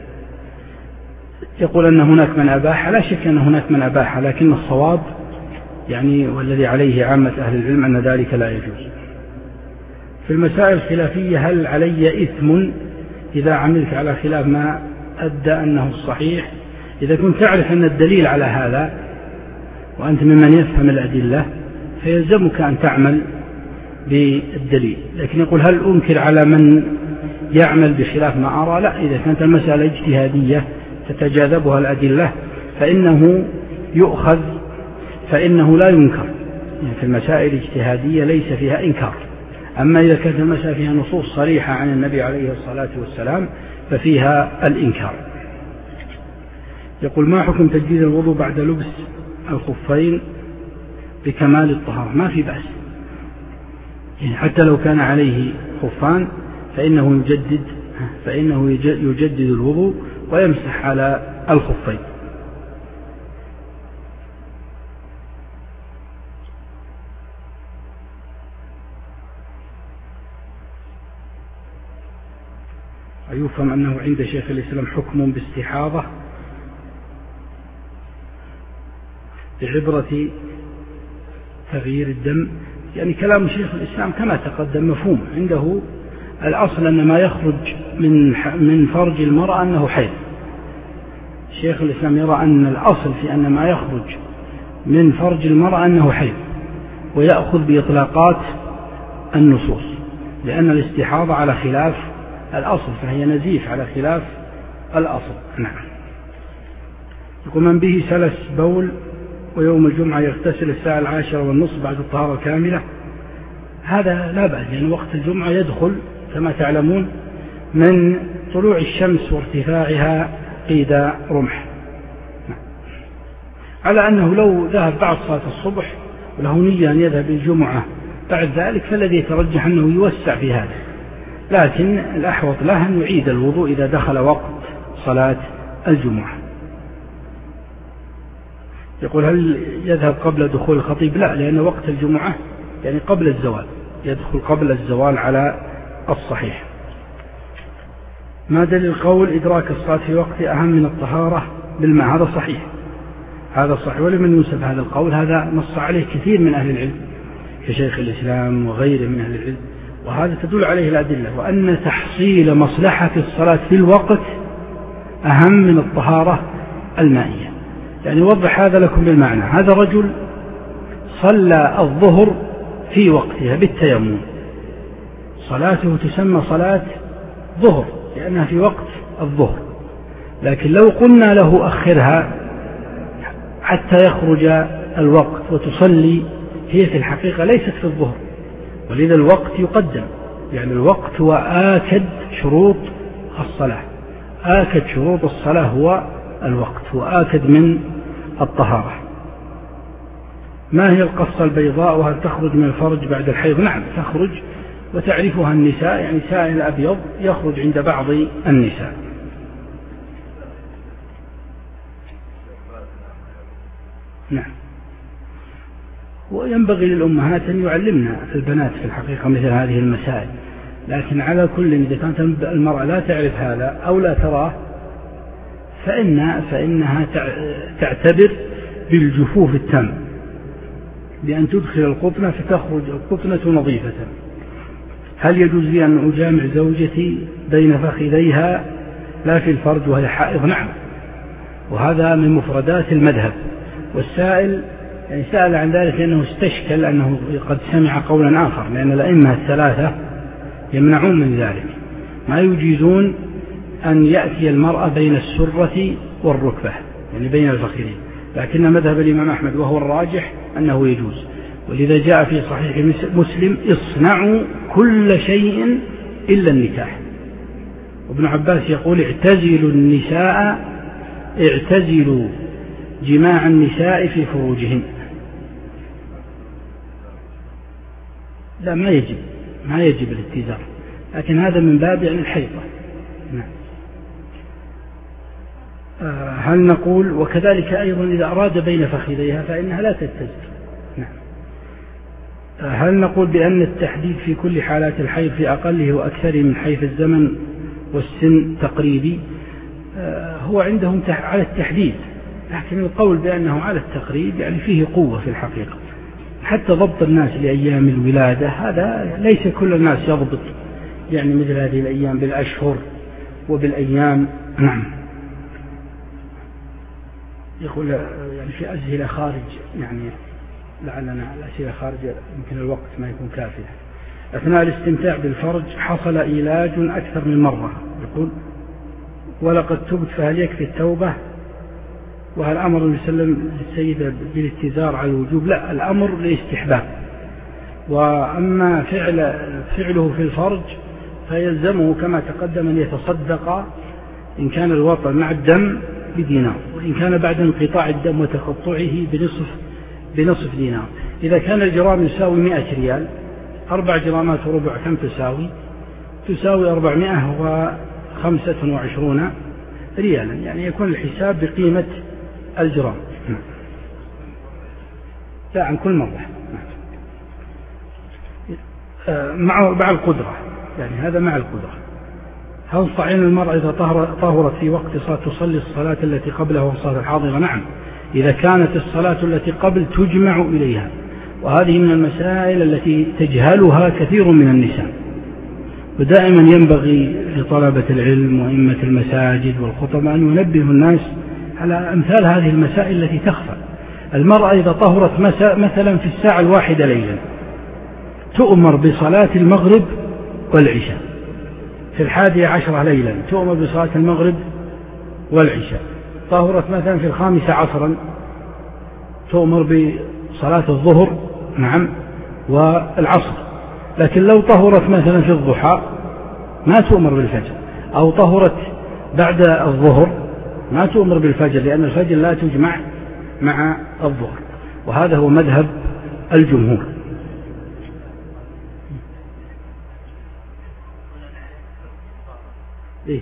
Speaker 2: يقول أن هناك من أباح، لا شك أن هناك من أباح، لكن الصواب يعني والذي عليه عامة أهل العلم أن ذلك لا يجوز. في المسائل الخلافية: هل علي إثم إذا عملت على خلاف ما أدى أنه الصحيح؟ إذا كنت تعرف أن الدليل على هذا وأنت ممن يفهم الأدلة فيلزمك أن تعمل بالدليل. لكن يقول: هل أنكر على من يعمل بخلاف ما أرى؟ لا، إذا كانت المسألة اجتهادية تتجاذبها الأدلة فإنه يؤخذ، فإنه لا ينكر. يعني في المسائل الاجتهادية ليس فيها إنكار. أما إذا كانت المسألة فيها نصوص صريحة عن النبي عليه الصلاة والسلام ففيها الإنكار. يقول: ما حكم تجديد الوضوء بعد لبس الخفين بكمال الطهارة؟ ما في بأس، يعني حتى لو كان عليه خفان فإنه يجدد فإنه يجدد الوضوء ويمسح على الخفين. أيفهم أنه عند شيخ الإسلام حكم باستحاضة بعبرة تغيير الدم؟ يعني كلام شيخ الإسلام كما تقدم مفهوم. عنده الأصل أن ما يخرج من من فرج المرأة أنه حيض. شيخ الإسلام يرى أن الأصل في أن ما يخرج من فرج المرأة أنه حيض، ويأخذ بإطلاقات النصوص، لأن الاستحاضة على خلاف الأصل، فهي نزيف على خلاف الأصل. نعم. يقول: من به سلس بول ويوم الجمعة يغتسل الساعة العاشرة والنصف بعد الطهارة كاملة؟ هذا لا بأس، لأن يعني وقت الجمعة يدخل كما تعلمون من طلوع الشمس وارتفاعها قيد رمح، على أنه لو ذهب بعد صلاة الصبح وله نية أن يذهب الجمعة بعد ذلك فالذي يترجح أنه يوسع في هذا، لكن الأحوط له أن يعيد الوضوء إذا دخل وقت صلاة الجمعة. يقول: هل يذهب قبل دخول الخطيب؟ لا، لأن وقت الجمعة يعني قبل الزوال، يدخل قبل الزوال على الصحيح. ما دليل قول إدراك الصلاة في وقت أهم من الطهارة بالماء؟ هذا صحيح، هذا صحيح، ولمن ينسب هذا القول هذا نص عليه كثير من أهل العلم كشيخ الإسلام وغيره من أهل العلم، وهذا تدل عليه الأدلة، وأن تحصيل مصلحة الصلاة في الوقت أهم من الطهارة المائية. يعني وضح هذا لكم بالمعنى: هذا رجل صلى الظهر في وقتها بالتيمم، صلاته تسمى صلاة ظهر لأنها في وقت الظهر، لكن لو قلنا له أخرها حتى يخرج الوقت وتصلي، هي في الحقيقة ليست في الظهر، ولذا الوقت يقدم، يعني الوقت هو آكد شروط الصلاة، آكد شروط الصلاة هو الوقت، هو آكد من الطهارة. ما هي القصة البيضاء وهل تخرج من الفرج بعد الحيض؟ نعم تخرج، وتعرفها النساء، يعني سائل الأبيض يخرج عند بعض النساء. نعم. وينبغي للأمهات أن يعلمنا البنات في الحقيقة مثل هذه المسائل، لكن على كل إذا كانت المرأة لا تعرف هذا أو لا تراه فإن فإنها تعتبر بالجفوف التام، بأن تدخل القطنة فتخرج القطنة نظيفة. هل يجوز لي أن أجامع زوجتي بين فخذيها لا في الفرج وهي حائض؟ نعم، وهذا من مفردات المذهب. والسائل يعني سأل عن ذلك لأنه استشكل أنه قد سمع قولا آخر، لأن الأئمة الثلاثة يمنعون من ذلك، ما يجيزون أن يأتي المرأة بين السرة والركبة يعني بين الفخذين، لكن مذهب الإمام أحمد وهو الراجح أنه يجوز. ولذا جاء في صحيح مسلم اصنعوا كل شيء إلا النكاح. وابن عباس يقول اعتزلوا النساء اعتزلوا جماع النساء في فروجهن. لا ما يجب ما يجب الاتزار، لكن هذا من باب يعني الحيطة. نعم. هل نقول وكذلك أيضا إذا أراد بين فخذيها فإنها لا تتزر؟ نعم. هل نقول بأن التحديد في كل حالات الحيض في أقله وأكثره من حيث الزمن والسن تقريبي؟ هو عندهم على التحديد، لكن القول بأنه على التقريب يعني فيه قوة في الحقيقة. حتى ضبط الناس لأيام الولادة هذا ليس كل الناس يضبط يعني مثل هذه الأيام بالأشهر وبالأيام. نعم. يقول يعني في أسئلة خارج يعني لعلنا الأسئلة خارج يمكن الوقت ما يكون كافيا. أثناء الاستمتاع بالفرج حصل إيلاج أكثر من مرة، يقول ولقد تبت فهل يكفي التوبة؟ وهل أمر النبي صلى الله عليه وسلم السيدة بالاتزار على الوجوب؟ لا، الأمر للاستحباب، وأما فعل فعله في الفرج فيلزمه كما تقدم أن يتصدق إن كان الوطن مع الدم بدينار، وإن كان بعد انقطاع الدم وتقطعه بنصف بنصف دينار. إذا كان الجرام يساوي مئة ريال، أربع جرامات وربع كم تساوي؟ تساوي أربعمائة وخمسة وعشرون ريالا، يعني يكون الحساب بقيمة الجرام. لا عن كل مرة مع مع القدرة، يعني هذا مع القدرة. هل صحيح المرأة إذا طهرت في وقت صلاة تصلي الصلاة التي قبلها والصلاة الحاضرة؟ نعم، إذا كانت الصلاة التي قبل تجمع إليها، وهذه من المسائل التي تجهلها كثير من النساء. ودائما ينبغي لطلبة العلم وإمة المساجد والخطباء أن ينبهوا الناس على أمثال هذه المسائل التي تخفى. المرأة إذا طهرت مثلا في الساعة الواحدة ليلا تؤمر بصلاة المغرب والعشاء، في الحادية عشرة ليلا تؤمر بصلاة المغرب والعشاء، طهرت مثلا في الخامسة عصرا تؤمر بصلاة الظهر نعم والعصر. لكن لو طهرت مثلا في الضحى ما تؤمر بالفجر، أو طهرت بعد الظهر ما تؤمر بالفجر، لأن الفجر لا تجمع مع الظهر، وهذا هو مذهب الجمهور. إيه؟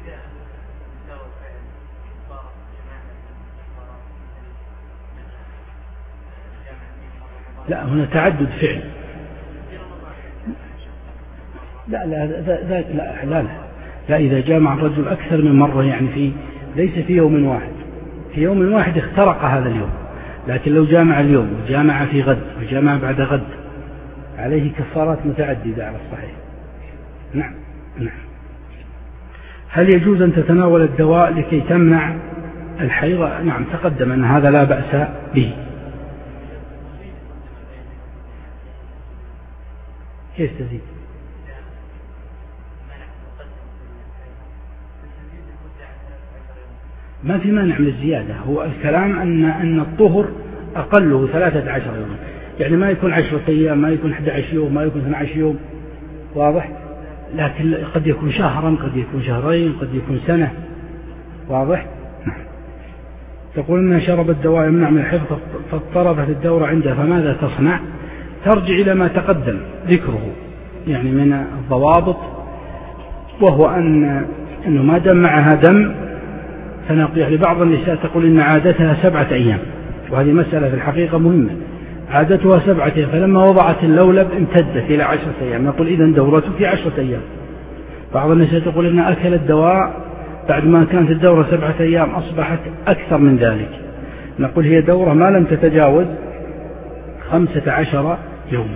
Speaker 2: لا هنا تعدد فعل. لا لا لا لا, لا, لا إذا جامع الرجل أكثر من مرة يعني في ليس في يوم واحد، في يوم واحد اخترق هذا اليوم، لكن لو جامع اليوم وجامع في غد وجامع بعد غد عليه كفارات متعددة على الصحيح. نعم نعم. هل يجوز أن تتناول الدواء لكي تمنع الحيض؟ نعم تقدم أن هذا لا بأس به. كيف تزيد؟ ما في مانع من الزيادة، هو الكلام أن أن الطهر أقله ثلاثة عشر يوم، يعني ما يكون عشرة أيام، ما يكون أحد عشر يوم، ما يكون اثني عشر يوم، واضح؟ لكن قد يكون شهرا، قد يكون شهرين، قد يكون سنة، واضح؟ تقول أنها شربت دواء يمنع من الحفظ فاضطربت الدورة عندها، فماذا تصنع؟ ترجع إلى ما تقدم ذكره يعني من الضوابط، وهو أن أنه ما دام معها دم فنقيح. لبعض النساء تقول إن عادتها سبعة أيام، وهذه مسألة في الحقيقة مهمة، عادتها سبعة أيام، فلما وضعت اللولب امتدت إلى عشرة أيام، نقول إذن دورتك عشرة أيام. بعض الناس يقول إن أكل الدواء بعد ما كانت الدورة سبعة أيام أصبحت أكثر من ذلك، نقول هي دورة ما لم تتجاوز خمسة عشر يوما.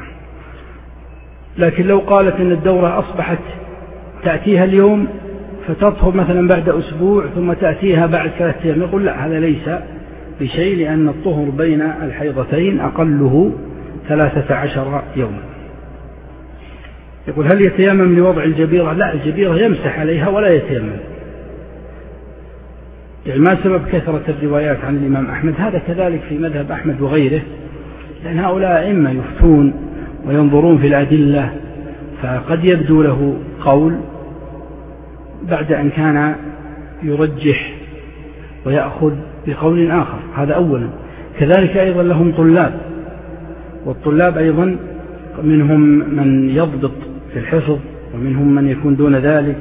Speaker 2: لكن لو قالت إن الدورة أصبحت تأتيها اليوم فتطهر مثلا بعد أسبوع ثم تأتيها بعد ثلاثة أيام، نقول لا، هذا ليس بشيء، لأن الطهر بين الحيضتين أقله ثلاثة عشر يوما. يقول هل يتيمم لوضع الجبيرة؟ لا، الجبيرة يمسح عليها ولا يتيمم. يعني ما سبب كثرة الروايات عن الإمام أحمد؟ هذا كذلك في مذهب أحمد وغيره، لأن هؤلاء إما يفتون وينظرون في الأدلة، فقد يبدو له قول بعد أن كان يرجح ويأخذ بقول آخر، هذا أولا. كذلك أيضا لهم طلاب، والطلاب أيضا منهم من يضبط في الحفظ ومنهم من يكون دون ذلك،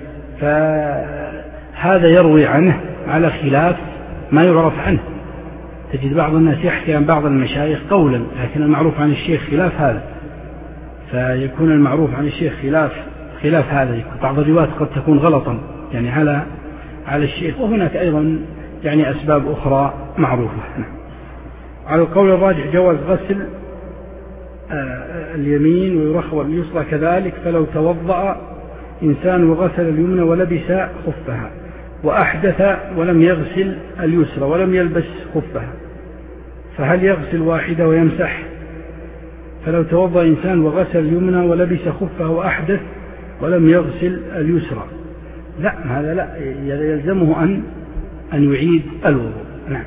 Speaker 2: فهذا يروي عنه على خلاف ما يعرف عنه. تجد بعض الناس يحكي عن بعض المشايخ قولا، لكن المعروف عن الشيخ خلاف هذا، فيكون المعروف عن الشيخ خلاف خلاف هذا. يكون بعض الروايات قد تكون غلطا يعني على على الشيخ، وهناك أيضا يعني أسباب أخرى معروفة. على القول الراجح جواز غسل اليمين ويرخى اليسرى كذلك، فلو توضأ إنسان وغسل اليمنى ولبس خفها وأحدث ولم يغسل اليسرى ولم يلبس خفها، فهل يغسل واحدة ويمسح؟ فلو توضأ إنسان وغسل اليمنى ولبس خفها وأحدث ولم يغسل اليسرى، لا، هذا لا، يلزمه أن أن يعيد الوضوء. نعم.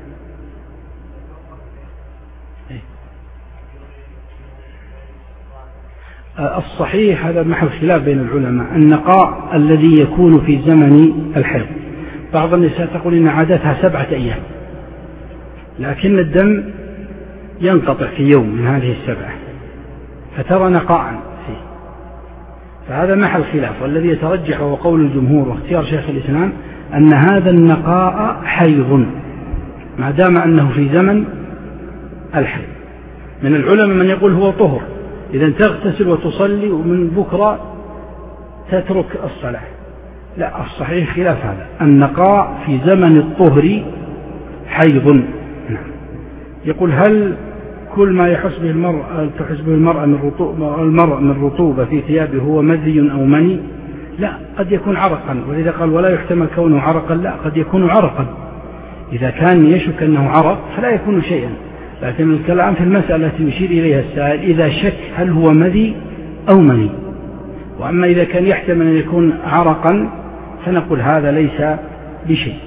Speaker 2: الصحيح هذا محل خلاف بين العلماء، النقاء الذي يكون في زمن الحيض. بعض النساء تقول إن عادتها سبعة أيام، لكن الدم ينقطع في يوم من هذه السبعة، فترى نقاء فيه، فهذا محل خلاف. والذي يترجح هو قول الجمهور واختيار شيخ الإسلام أن هذا النقاء حيض ما دام أنه في زمن الحيض. من العلماء من يقول هو طهر، إذا تغتسل وتصلي ومن بكرة تترك الصلاة، لا، الصحيح خلاف هذا، النقاء في زمن الطهر حيض. يقول هل كل ما يحس به المرأة تحس به المرأة من رطوبة المرأة من رطوبة في ثيابه هو مذي أو مني؟ لا، قد يكون عرقا، ولذا قال ولا يحتمل كونه عرقا، لا، قد يكون عرقا. إذا كان يشك أنه عرق فلا يكون شيئا، لكن الكلام في المسألة التي يشير إليها السائل إذا شك هل هو مذي أو مني. وأما إذا كان يحتمل أن يكون عرقا فنقول هذا ليس بشيء.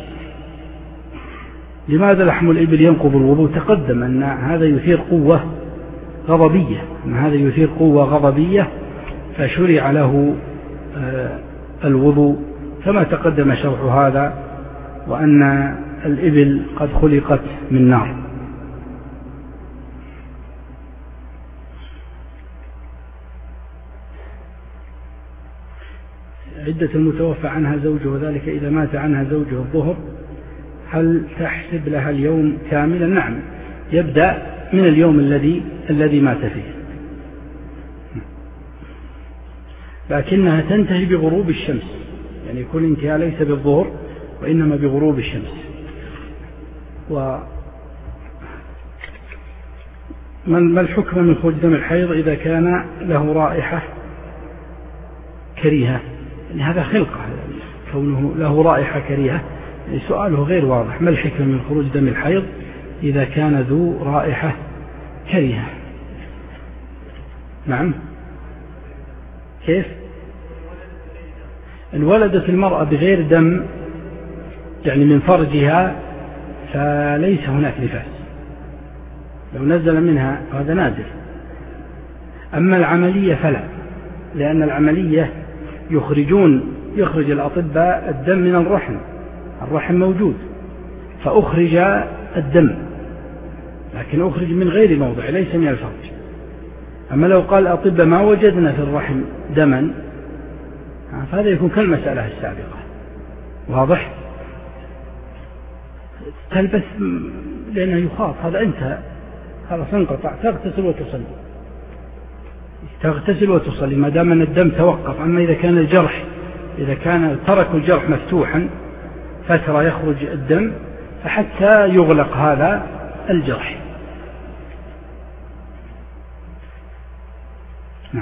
Speaker 2: لماذا لحم الإبل ينقض الوضوء؟ تقدم أن هذا يثير قوة غضبية، أن هذا يثير قوة غضبية فشرع له الوضوء، كما تقدم شرح هذا، وأن الإبل قد خلقت من نار. عدة المتوفى عنها زوجه وذلك إذا مات عنها زوجه الظهر، هل تحسب لها اليوم كاملا؟ نعم، يبدأ من اليوم الذي الذي مات فيه، لكنها تنتهي بغروب الشمس، يعني يكون انتهاء ليس بالظهر وإنما بغروب الشمس. و ما الحكم من خروج دم الحيض إذا كان له رائحة كريهة؟ يعني هذا خلقة، كونه له رائحة كريهة، يعني سؤاله غير واضح. ما الحكمة من خروج دم الحيض إذا كان ذو رائحة كريهة؟ نعم، كيف؟ إن ولدت المرأة بغير دم يعني من فرجها فليس هناك نفاس، لو نزل منها هذا نادر. أما العملية فلا، لأن العملية يخرجون يخرج الأطباء الدم من الرحم، الرحم موجود فأخرج الدم، لكن أخرج من غير موضع ليس من الفرج. أما لو قال الأطباء ما وجدنا في الرحم دما فهذا يكون كالمسألة السابقة. واضح؟ تلبس لأنه يخاف، هذا انتهى، خلاص انقطع، تغتسل وتصلي، تغتسل وتصلي ما دام أن الدم توقف. أما إذا كان الجرح إذا كان ترك الجرح مفتوحا فترة يخرج الدم فحتى يغلق هذا الجرح. نعم.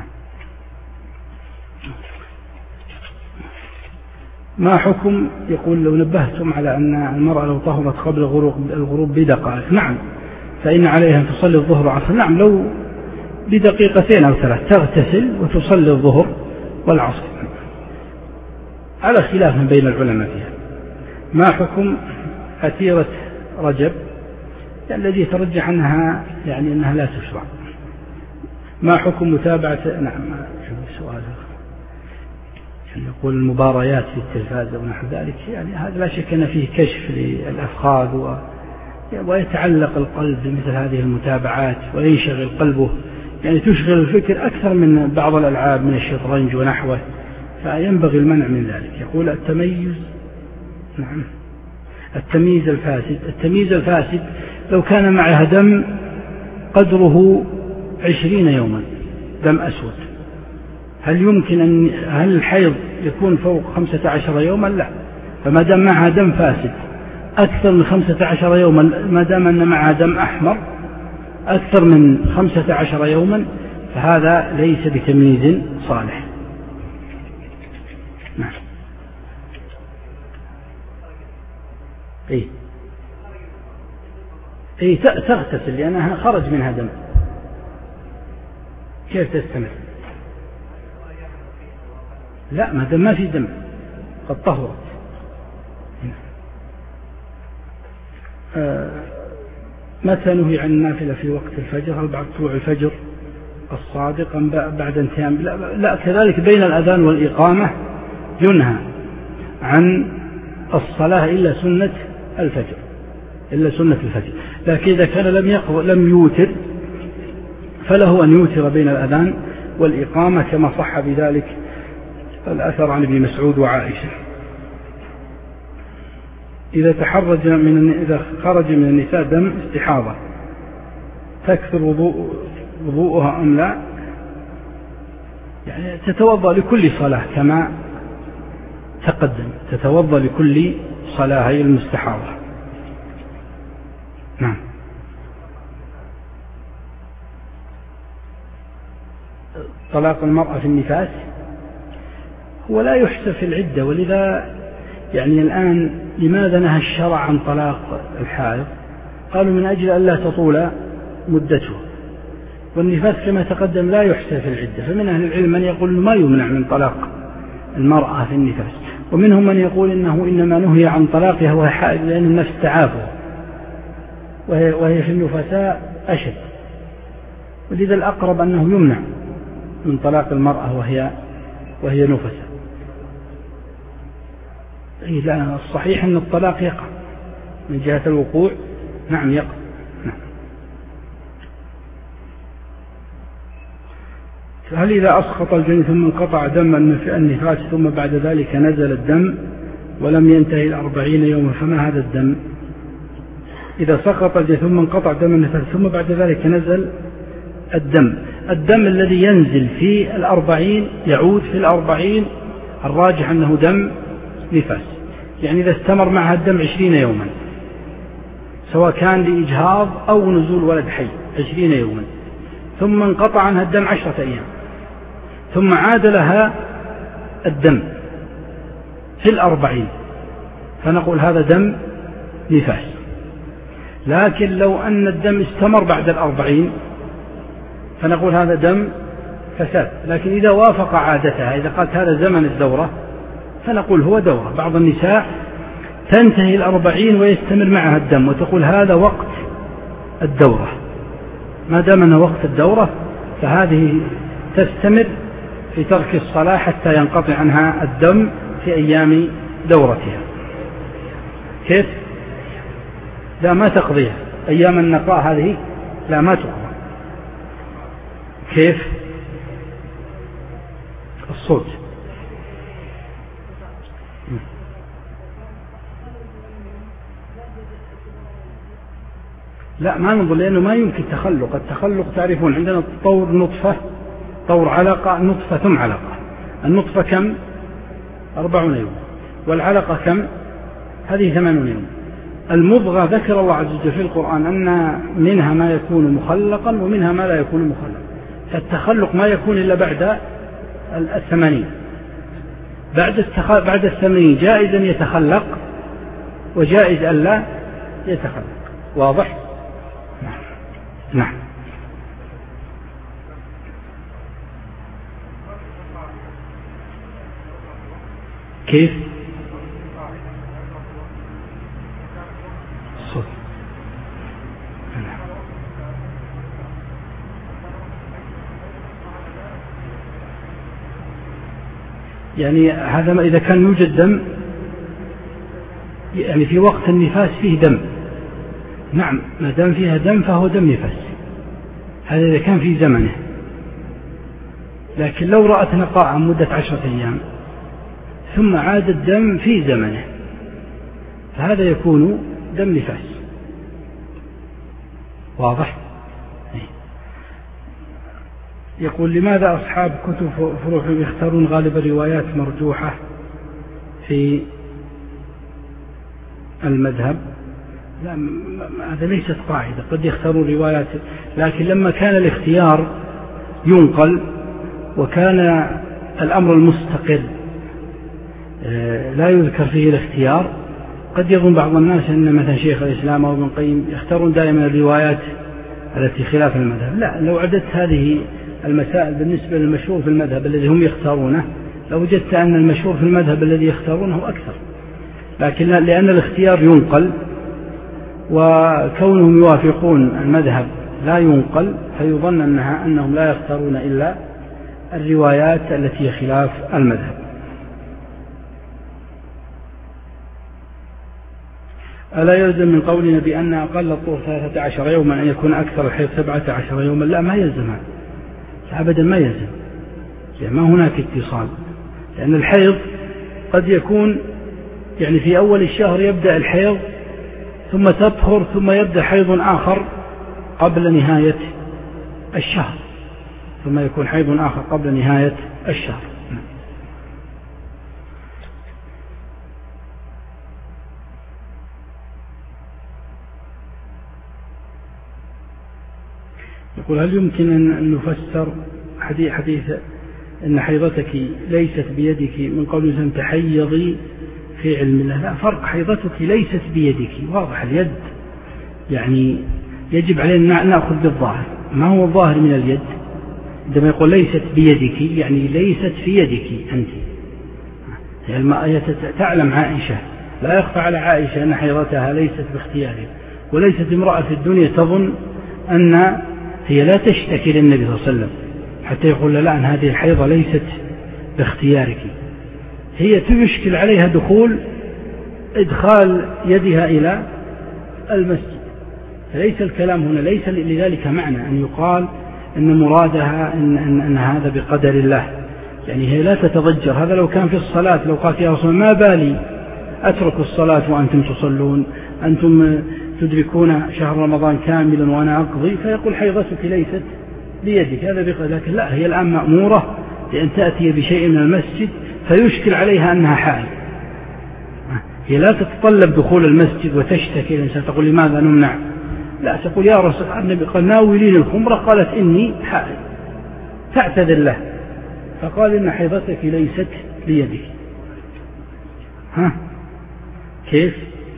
Speaker 2: ما حكم، يقول لو نبهتم على أن المرأة لو طهرت قبل الغروب بدقائق، نعم فإن عليها أن تصلي الظهر والعصر. نعم لو بدقيقتين أو ثلاث تغتسل وتصلي الظهر والعصر، على خلاف بين العلماء فيها. ما حكم أتيرة رجب يعني الذي يترجح أنها يعني أنها لا تشرع. ما حكم متابعة، نعم سؤال يعني يقول المباريات في التلفاز ونحو ذلك، يعني هذا لا شك أن فيه كشف للأفخاذ و... ويتعلق القلب بمثل هذه المتابعات وينشغل قلبه، يعني تشغل الفكر أكثر من بعض الألعاب من الشطرنج ونحوه، فينبغي المنع من ذلك. يقول التميز، نعم التمييز الفاسد. التمييز الفاسد لو كان معها دم قدره عشرين يوما، دم أسود، هل يمكن أن هل الحيض يكون فوق خمسة عشر يوما؟ لا. فما دام معها دم فاسد أكثر من خمسة عشر يوما، ما دام أن معها دم أحمر أكثر من خمسة عشر يوما فهذا ليس بتمييز صالح. نعم. إيه إيه تغتسل لأنها خرج منها دم، كيف تستمر؟ لا ما دام ما في دم قد طهرت. آه متى نهي عن النافلة في وقت الفجر؟ هل بعد طلوع الفجر الصادق أم بعد انتهاء؟ لا, لا كذلك بين الأذان والإقامة ينهى عن الصلاة إلا سنة الفجر إلا سنة الفجر. لكن إذا كان لم يقض لم يوتر فله أن يوتر بين الأذان والإقامة كما صح بذلك الأثر عن ابن مسعود وعائشة. إذا تحرج من إذا خرج من النساء دم استحاضة تكثر وضوء وضوءها أم لا؟ يعني تتوضأ لكل صلاة كما تقدم، تتوضأ لكل صلاة هي المستحاضة. نعم. طلاق المرأة في النفاس هو لا يحسب في العدة، ولذا يعني الآن لماذا نهى الشرع عن طلاق الحائض؟ قالوا من أجل أن لا تطول مدته، والنفاس كما تقدم لا يحسب في العدة. فمن أهل العلم من يقول ما يمنع من طلاق المرأة في النفاس، ومنهم من يقول إنه إنما نهي عن طلاقها وهي حائض لأن النفس تعافه وهي, وهي في النفساء أشد، ولذا الأقرب أنه يمنع من طلاق المرأة وهي وهي نفساء. لا الصحيح أن الطلاق يقع من جهة الوقوع، نعم يقع. نعم. هل إذا أسقط الجنين ثم انقطع دم النفاس ثم بعد ذلك نزل الدم ولم ينتهي الأربعين يوما فما هذا الدم؟ إذا سقط الجنين ثم انقطع دم النفاس ثم بعد ذلك نزل الدم، الدم الذي ينزل في الأربعين يعود في الأربعين الراجح أنه دم نفاس. يعني إذا استمر معها الدم عشرين يوما سواء كان لإجهاض أو نزول ولد حي عشرين يوما ثم انقطع عنها الدم عشرة أيام ثم عاد لها الدم في الأربعين فنقول هذا دم نفاس. لكن لو أن الدم استمر بعد الأربعين فنقول هذا دم فساد. لكن إذا وافق عادتها، إذا قالت هذا زمن الدورة فنقول هو دورة. بعض النساء تنتهي الأربعين ويستمر معها الدم وتقول هذا وقت الدورة، ما دام أنه وقت الدورة فهذه تستمر في ترك الصلاة حتى ينقطع عنها الدم في أيام دورتها. كيف؟ لا ما تقضيها أيام النقاء هذه، لا ما تقضى. كيف؟ الصوت. لا ما ننظر، لأنه ما يمكن تخلق. التخلق تعرفون عندنا طور نطفة، طور علقة، نطفة ثم علقة. النطفة كم؟ أربعون يوم. والعلقة كم؟ هذه ثمانون يوم. المضغة ذكر الله عز وجل في القرآن أن منها ما يكون مخلقا ومنها ما لا يكون مخلقا، فالتخلق ما يكون إلا بعد الثمانين. بعد التخ... بعد الثمانين جائز أن يتخلق وجائز أن لا يتخلق. واضح؟ نعم. نعم. كيف؟ صوت. يعني هذا ما إذا كان يوجد دم، يعني في وقت النفاس فيه دم، نعم ما دام فيها دم فهو دم نفاس، هذا إذا كان في زمنه. لكن لو رأت نقاء مدة عشرة أيام ثم عاد الدم في زمنه فهذا يكون دم نفاس. واضح؟ يقول لماذا أصحاب كتب فروع يختارون غالب الروايات مرجوحة في المذهب؟ لا، هذا ليست قاعدة، قد يختارون روايات، لكن لما كان الاختيار ينقل وكان الأمر المستقر لا يذكر فيه الاختيار، قد يظن بعض الناس أن مثلا شيخ الإسلام أو ابن القيم يختارون دائما الروايات التي خلاف المذهب. لا، لو عدت هذه المسائل بالنسبة للمشهور في المذهب الذي هم يختارونه لوجدت أن المشهور في المذهب الذي يختارونه أكثر، لكن لأن الاختيار ينقل وكونهم يوافقون المذهب لا ينقل فيظن أنها أنهم لا يختارون إلا الروايات التي خلاف المذهب. ألا يلزم من قولنا بأن أقل الطهر ثلاثة عشر يوما أن يكون أكثر الحيض سبعة عشر يوما؟ لا، ما يلزم هذا أبدا، ما يلزم، يعني ما هناك اتصال، لأن الحيض قد يكون يعني في أول الشهر يبدأ الحيض ثم تطهر ثم يبدأ حيض آخر قبل نهاية الشهر، ثم يكون حيض آخر قبل نهاية الشهر. يقول هل يمكن أن نفسر حديث, حديث أن حيضتك ليست بيدك من قول يسمى تحيضي في علم الله؟ لا فرق، حيضتك ليست بيدك واضح، اليد يعني يجب علينا نأخذ بالظاهر، ما هو الظاهر من اليد؟ عندما يقول ليست بيدك يعني ليست في يدك أنت، يعني تعلم عائشة، لا يخفى على عائشة أن حيضتها ليست باختيارها، وليست امرأة في الدنيا تظن أن هي لا تشتكي للنبي صلى الله عليه وسلم حتى يقول لا أن هذه الحيضة ليست باختيارك، هي يشكل عليها دخول إدخال يدها إلى المسجد، فليس الكلام هنا ليس لذلك معنى أن يقال أن مرادها أن, أن, أن هذا بقدر الله، يعني هي لا تتضجر. هذا لو كان في الصلاة لو قالت يا رسول ما بالي أترك الصلاة وأنتم تصلون، أنتم تدركون شهر رمضان كاملا وأنا أقضي، فيقول حيضتك ليست بيدك هذا بقدر، لكن لا، هي الآن مأمورة بأن تأتي بشيء من المسجد فيشكل عليها أنها حائض، هي لا تتطلب دخول المسجد وتشتكي الإنسان تقول لماذا نمنع، لا، تقول يا رسول النبي قال ناولين الخمرة، قالت إني حائض، تعتذر له، فقال إن حيضتك ليست بيدك. ها كيف؟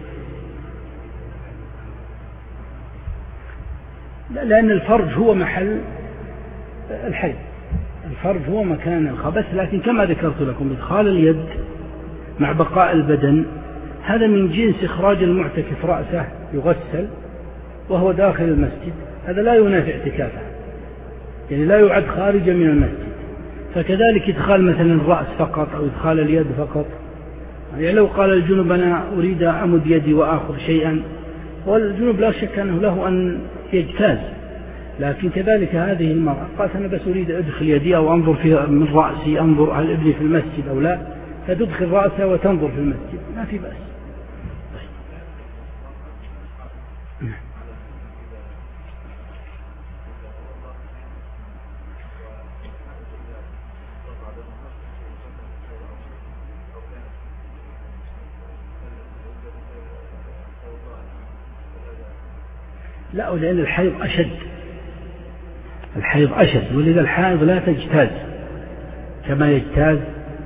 Speaker 2: لا، لأن الفرج هو محل الحيض، الفرج هو مكان الخبث، لكن كما ذكرت لكم إدخال اليد مع بقاء البدن هذا من جنس إخراج المعتكف رأسه يغسل وهو داخل المسجد، هذا لا ينافي اعتكافه، يعني لا يعد خارجا من المسجد. فكذلك إدخال مثلا الرأس فقط أو إدخال اليد فقط، يعني لو قال الجنوب أنا أريد أمد يدي وآخذ شيئا، والجنوب لا شك أنه له أن يجتاز، لكن كذلك هذه المرأة قالت أنا بس أريد أدخل يدي أو أنظر في من رأسي، أنظر هل ابني في المسجد أو لا، فتدخل رأسها وتنظر في المسجد، ما في بأس. لا، لأن الحيض أشد، الحيض أشد، ولذا الحائض لا تجتاز كما يجتاز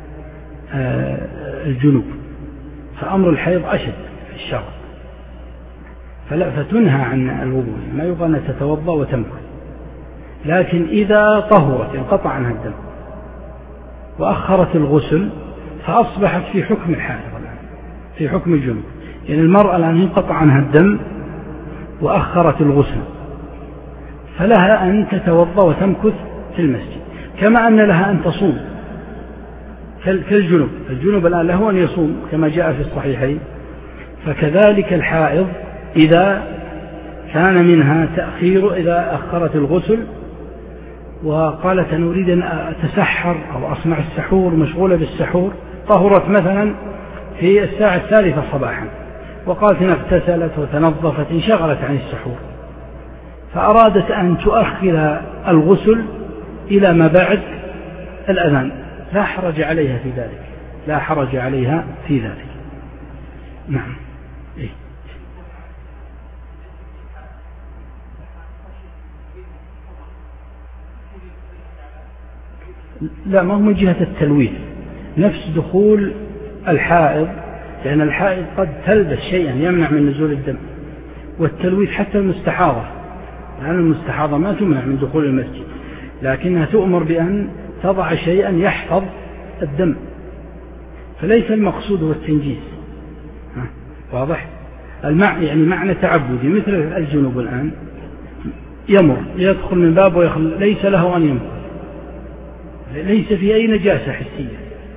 Speaker 2: الجنوب، فأمر الحيض أشد في الشرع، فلا فتنهى عن الوضوء، ما يبغى أن تتوضأ وتمكث. لكن إذا طهرت انقطع عنها الدم وأخرت الغسل فأصبحت في حكم الحائض الآن، في حكم الجنوب، يعني المرأة الآن انقطع عنها الدم وأخرت الغسل، فلها أن تتوضأ وتمكث في المسجد، كما أن لها أن تصوم كالجنوب. الجنوب الآن له أن يصوم كما جاء في الصحيحين، فكذلك الحائض إذا كان منها تأخير، إذا أخرت الغسل وقالت أن أريد أن أتسحر أو أصنع السحور، مشغولة بالسحور، طهرت مثلا في الساعة الثالثة صباحا وقالت إن اغتسلت وتنظفت انشغلت عن السحور، فأرادت أن تؤخر الغسل إلى ما بعد الأذان، لا حرج عليها في ذلك، لا حرج عليها في ذلك. نعم. إيه؟ لا، ما هو من جهة التلويث، نفس دخول الحائض، لأن الحائض قد تلبس شيئا يمنع من نزول الدم، والتلويث حتى المستحاضة، لأن المستحاضة ما تمنع من دخول المسجد، لكنها تؤمر بأن تضع شيئا يحفظ الدم، فليس المقصود هو التنجيس. واضح؟ المع... يعني معنى تعبدي، مثل الجنوب الآن يمر يدخل من باب ويخل، ليس له أن يمر، ليس في أي نجاسة حسية.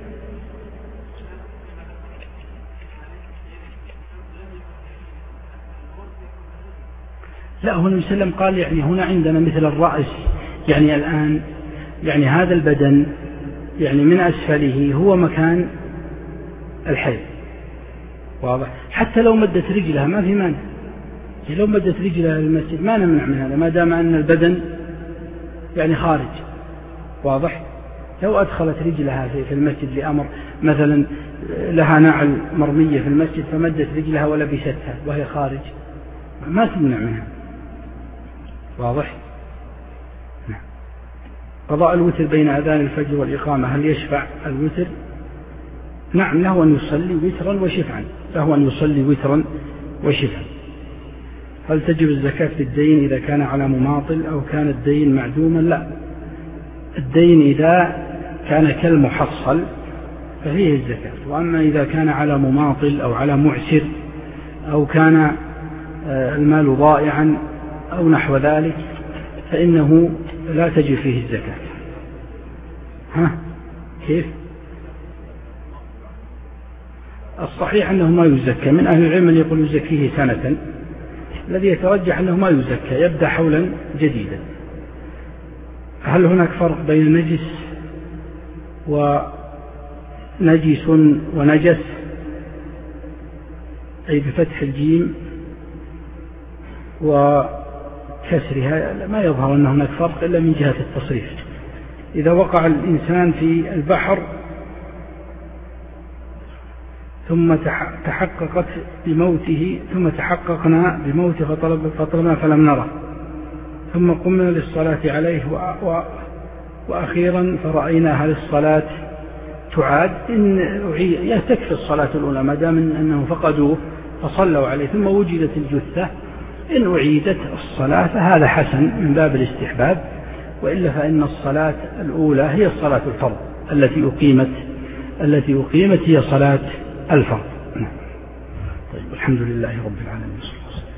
Speaker 2: لا، هنا وسلم قال يعني هنا عندنا مثل الرأس، يعني الآن يعني هذا البدن يعني من أسفله هو مكان الحيض. واضح؟ حتى لو مدت رجلها ما في مانع، لو مدت رجلها للمسجد ما نمنع من هذا، ما دام أن البدن يعني خارج. واضح؟ لو أدخلت رجلها في المسجد لأمر، مثلا لها نعل مرمية في المسجد فمدت رجلها ولبستها وهي خارج، ما تمنع منها. واضح؟ نعم. قضاء الوتر بين أذان الفجر والإقامة، هل يشفع الوتر؟ نعم، له أن يصلي وترا وشفعا، له أن يصلي وترا وشفعا. هل تجب الزكاة في الدين إذا كان على مماطل أو كان الدين معدوما؟ لا، الدين إذا كان كالمحصل ففيه الزكاة، وأما إذا كان على مماطل أو على معسر أو كان المال ضائعا أو نحو ذلك فإنه لا تجب فيه الزكاة. ها كيف؟ الصحيح أنه ما يزكى، من أهل العلم من يقول يزكيه سنة، الذي يترجح أنه ما يزكى، يبدأ حولا جديدا. هل هناك فرق بين نجس ونجس ونجس، أي بفتح الجيم وكسرها؟ ما يظهر أن هناك فرق إلا من جهة التصريف. إذا وقع الإنسان في البحر ثم تحققت بموته، ثم تحققنا بموته فطلب فطلبنا فلم نره، ثم قمنا للصلاة عليه وأخيرا فرأينا هل الصلاة تعاد؟ إن تكفي الصلاة الأولى ما دام أنه فقدوه فصلوا عليه ثم وجدت الجثة، إن أعيدت الصلاة فهذا حسن من باب الاستحباب، وإلا فإن الصلاة الأولى هي الصلاة الفرض التي أقيمت التي أقيمت هي صلاة الفرض. طيب، الحمد لله رب العالمين.